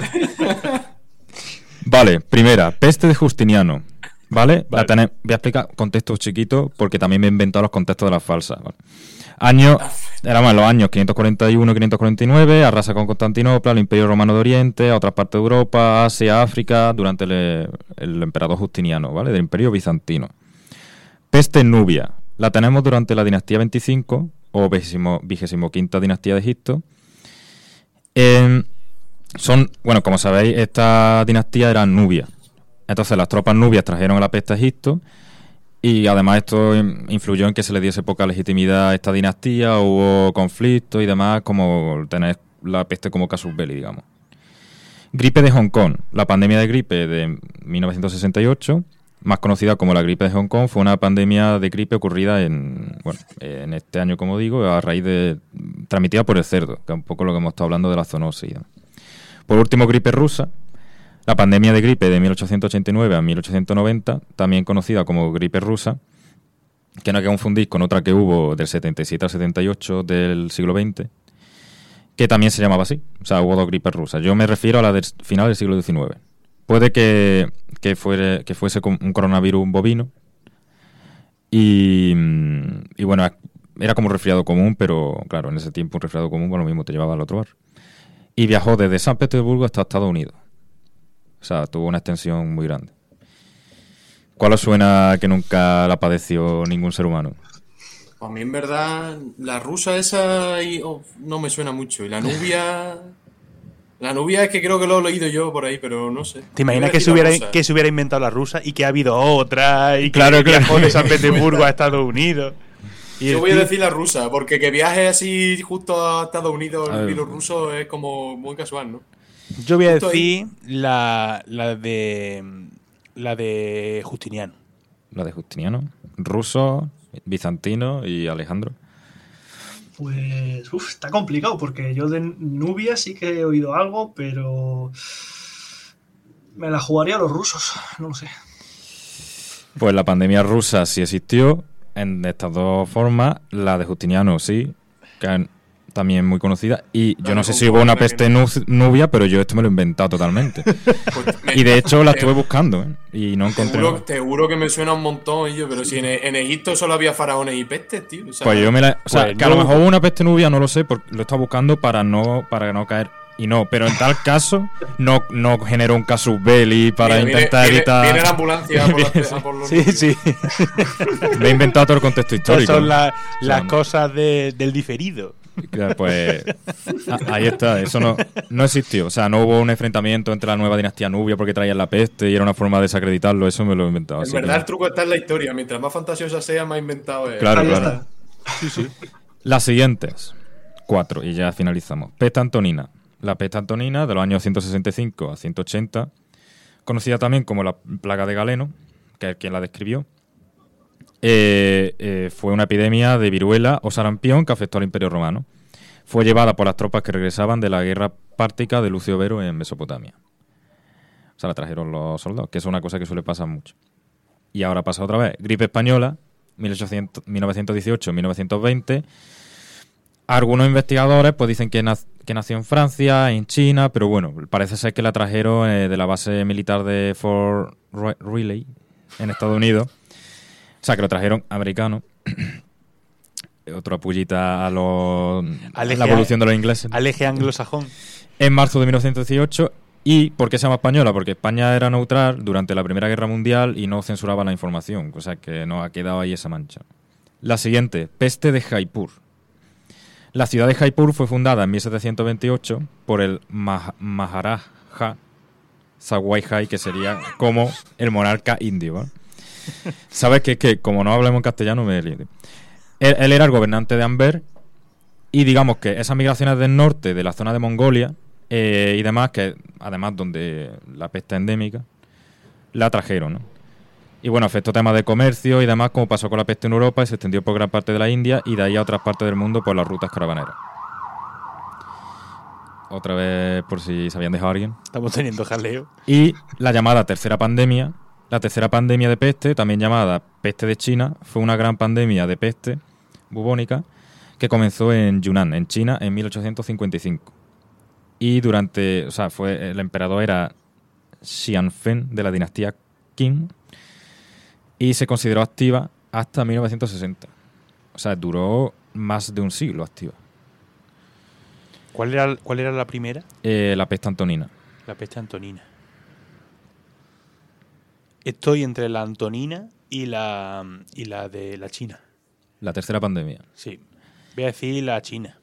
Vale, primera, peste de Justiniano. ¿Vale? La Vale. tené- voy a explicar contextos chiquitos porque también me he inventado los contextos de las falsas. ¿vale? Años, éramos en los años quinientos cuarenta y uno quinientos cuarenta y nueve, arrasa con Constantinopla, el Imperio Romano de Oriente, a otras partes de Europa, Asia, África, durante el, el emperador Justiniano, ¿vale? Del Imperio Bizantino. Peste en Nubia. La tenemos durante la dinastía veinticinco o vigésimo quinta dinastía de Egipto. Eh, son, bueno, como sabéis, esta dinastía era nubia. Entonces las tropas nubias trajeron la peste a Egipto Y además esto influyó en que se le diese poca legitimidad a esta dinastía, hubo conflictos y demás, como tener la peste como casus belli, digamos. Gripe de Hong Kong. La pandemia de gripe de mil novecientos sesenta y ocho, más conocida como la gripe de Hong Kong, fue una pandemia de gripe ocurrida en, bueno, en este año, como digo, a raíz de transmitida por el cerdo, que es un poco lo que hemos estado hablando de la zoonosis. ¿No? Por último, gripe rusa. La pandemia de gripe de mil ochocientos ochenta y nueve a mil ochocientos noventa, también conocida como gripe rusa, que no hay que confundir con otra que hubo del setenta y siete al setenta y ocho del siglo veinte, que también se llamaba así. O sea, hubo dos gripes rusas. Yo me refiero a la del final del siglo diecinueve. Puede que, que, fuere, que fuese un coronavirus bovino y, y bueno, era como un resfriado común, pero claro, en ese tiempo un resfriado común, bueno, lo mismo te llevaba al otro bar. Y viajó desde San Petersburgo hasta Estados Unidos. O sea, tuvo una extensión muy grande. ¿Cuál os suena que nunca la padeció ningún ser humano? A mí, en verdad, la rusa esa y, oh, no me suena mucho. Y la nubia... La nubia es que creo que lo he leído yo por ahí, pero no sé. ¿Te imaginas que se, hubiera, que se hubiera inventado la rusa y que ha habido otra y que claro, viajó claro. de San Petersburgo a Estados Unidos? Y yo voy a decir la rusa, porque que viaje así justo a Estados Unidos el virus ruso es como muy casual, ¿no? Yo voy a justo decir la, la de la de Justiniano. La de Justiniano, ruso, bizantino y Alejandro. Pues uf, está complicado, porque yo de Nubia sí que he oído algo, pero me la jugaría a los rusos, no lo sé. Pues la pandemia rusa sí existió en estas dos formas. La de Justiniano sí, que también muy conocida, y yo no sé si hubo una peste nubia, pero yo esto me lo he inventado totalmente. Pues me, y de hecho la estuve buscando, ¿eh? Y no encontré seguro, nada. Te juro que me suena un montón, yo, pero si en, en Egipto solo había faraones y pestes, tío. O sea, pues yo me la... O sea, pues que no, a lo mejor hubo una peste nubia, no lo sé, porque lo estaba buscando para no, para no caer. Y no, pero en tal caso no, no generó un casus belli para mira, intentar viene, evitar... Viene la ambulancia por, la, por los... Sí, sí. Me he inventado todo el contexto histórico. Esas son la, las o sea, cosas de, del diferido. Pues ahí está, eso no, no existió. O sea, no hubo un enfrentamiento entre la nueva dinastía nubia porque traían la peste y era una forma de desacreditarlo. Eso me lo he inventado. En así verdad, que... el truco está en la historia. Mientras más fantasiosa sea, más inventado es. Claro, claro. Sí, sí. Las siguientes, cuatro, y ya finalizamos. Peste antonina. La peste antonina, de los años ciento sesenta y cinco a ciento ochenta, conocida también como la plaga de Galeno, que es quien la describió. Eh, eh, fue una epidemia de viruela o sarampión que afectó al Imperio Romano. Fue llevada por las tropas que regresaban de la guerra pártica de Lucio Vero en Mesopotamia. O sea, la trajeron los soldados, que es una cosa que suele pasar mucho. Y ahora pasa otra vez. Gripe española, mil novecientos dieciocho a mil novecientos veinte. Algunos investigadores pues dicen que, nac- que nació en Francia, en China, pero bueno, parece ser que la trajeron eh, de la base militar de Fort Riley, en Estados Unidos. O sea, que lo trajeron americano. Otra pullita a, los, a la evolución de los ingleses. Al eje anglosajón. En marzo de mil novecientos dieciocho. ¿Y por qué se llama española? Porque España era neutral durante la Primera Guerra Mundial y no censuraba la información. O sea, que nos ha quedado ahí esa mancha. La siguiente, peste de Jaipur. La ciudad de Jaipur fue fundada en mil setecientos veintiocho por el Mah- Maharaja Sawai Jai, que sería como el monarca indio, ¿vale? Sabes que, que como no hablamos en castellano me lío. Él, él era el gobernante de Amber y digamos que esas migraciones del norte, de la zona de Mongolia eh, y demás, que además donde la peste endémica, la trajeron, ¿no? Y bueno, afectó temas de comercio y demás, como pasó con la peste en Europa y se extendió por gran parte de la India y de ahí a otras partes del mundo por las rutas caravaneras. Otra vez, por si se habían dejado a alguien. Estamos teniendo jaleo. Y la llamada tercera pandemia. La tercera pandemia de peste, también llamada peste de China, fue una gran pandemia de peste bubónica que comenzó en Yunnan, en China, en mil ochocientos cincuenta y cinco. Y durante, o sea, fue el emperador era Xianfen de la dinastía Qing y se consideró activa hasta mil novecientos sesenta. O sea, duró más de un siglo activa. ¿Cuál era, cuál era la primera? Eh, la peste antonina. La peste antonina. Estoy entre la antonina y la y la de la China. La tercera pandemia. Sí. Voy a decir la China.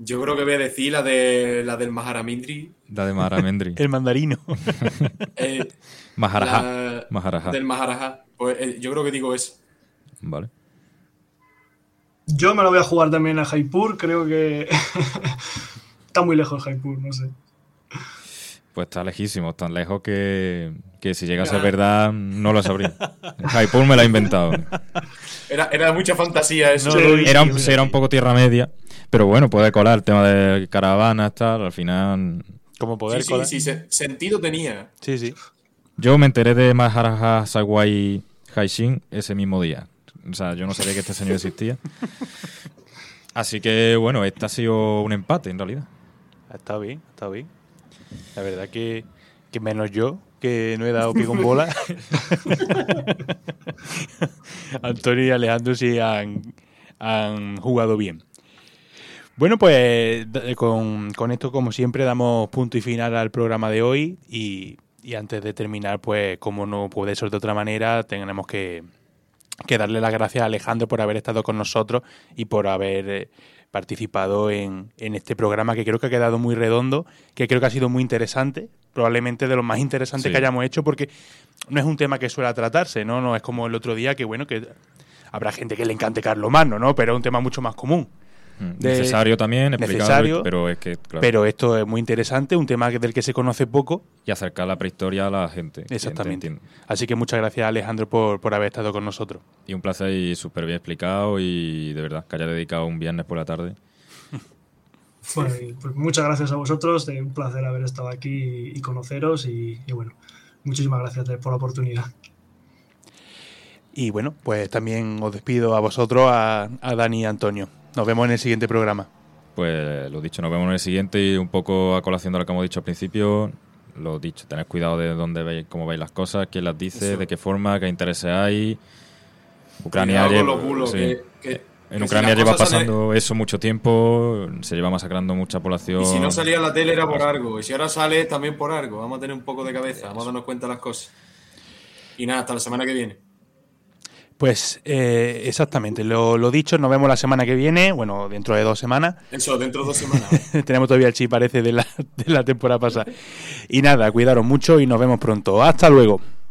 Yo creo que voy a decir la de la del Maharamindri. La de Maharamindri. El mandarino. Eh, Maharaja. la Maharaja. Del Maharaja. Pues eh, yo creo que digo eso. Vale. Yo me lo voy a jugar también a Jaipur, creo que está muy lejos Jaipur, no sé. Pues está lejísimo, tan lejos que, que si llega a ser verdad no lo sabría. Jaipur me lo ha inventado. Era, era mucha fantasía eso. No, Sí. lo vi, Era un, sí. era un poco tierra media, pero bueno, puede colar el tema de caravanas, tal, al final... Como Sí, poder sí, colar. sí, se- sentido tenía. Sí, sí. Yo me enteré de Maharaja Sawai Haishin ese mismo día. O sea, yo no sabía que este señor existía. Así que, bueno, este ha sido un empate, en realidad. Ha estado bien, ha estado bien. La verdad que, que menos yo, que no he dado pie con bola. Antonio y Alejandro sí han, han jugado bien. Bueno, pues d- con, con esto, como siempre, damos punto y final al programa de hoy. Y, y antes de terminar, pues como no puede ser de otra manera, tenemos que, que darle las gracias a Alejandro por haber estado con nosotros y por haber eh, participado en, en este programa, que creo que ha quedado muy redondo, que creo que ha sido muy interesante, probablemente de los más interesantes Sí. que hayamos hecho, porque no es un tema que suele tratarse, ¿no? No es como el otro día, que bueno, que habrá gente que le encante Carlomagno, ¿no? Pero es un tema mucho más común. De- Necesario también, explicado, necesario, pero es que, claro, Pero esto es muy interesante, un tema del que se conoce poco. y acercar la prehistoria a la gente. que Exactamente. entienda. Así que muchas gracias, Alejandro, por, por haber estado con nosotros. Y un placer y súper bien explicado y de verdad que haya dedicado un viernes por la tarde. Bueno, y, pues, muchas gracias a vosotros, de un placer haber estado aquí y, y conoceros y, y bueno, muchísimas gracias de- por la oportunidad. Y bueno, pues también os despido a vosotros, a, a Dani y a Antonio. Nos vemos en el siguiente programa. Pues lo dicho, nos vemos en el siguiente y un poco a colación de lo que hemos dicho al principio. Lo dicho, tened cuidado de dónde veis, cómo veis las cosas, quién las dice, Eso. de qué forma, qué intereses hay. Ucrania Cuidado con lleva- los bulos, sí. que- que- En que Ucrania si las lleva cosas salen- pasando eso mucho tiempo, se lleva masacrando mucha población. Y si no salía en la tele era por algo. Y si ahora sale también por algo. Vamos a tener un poco de cabeza. Vamos a darnos cuenta de las cosas. Y nada, hasta la semana que viene. Pues eh, exactamente, lo, lo dicho, nos vemos la semana que viene, bueno, dentro de dos semanas. Eso, dentro de dos semanas. Tenemos todavía el chip, parece, de la, de la temporada pasada. Y nada, cuidaros mucho y nos vemos pronto. Hasta luego.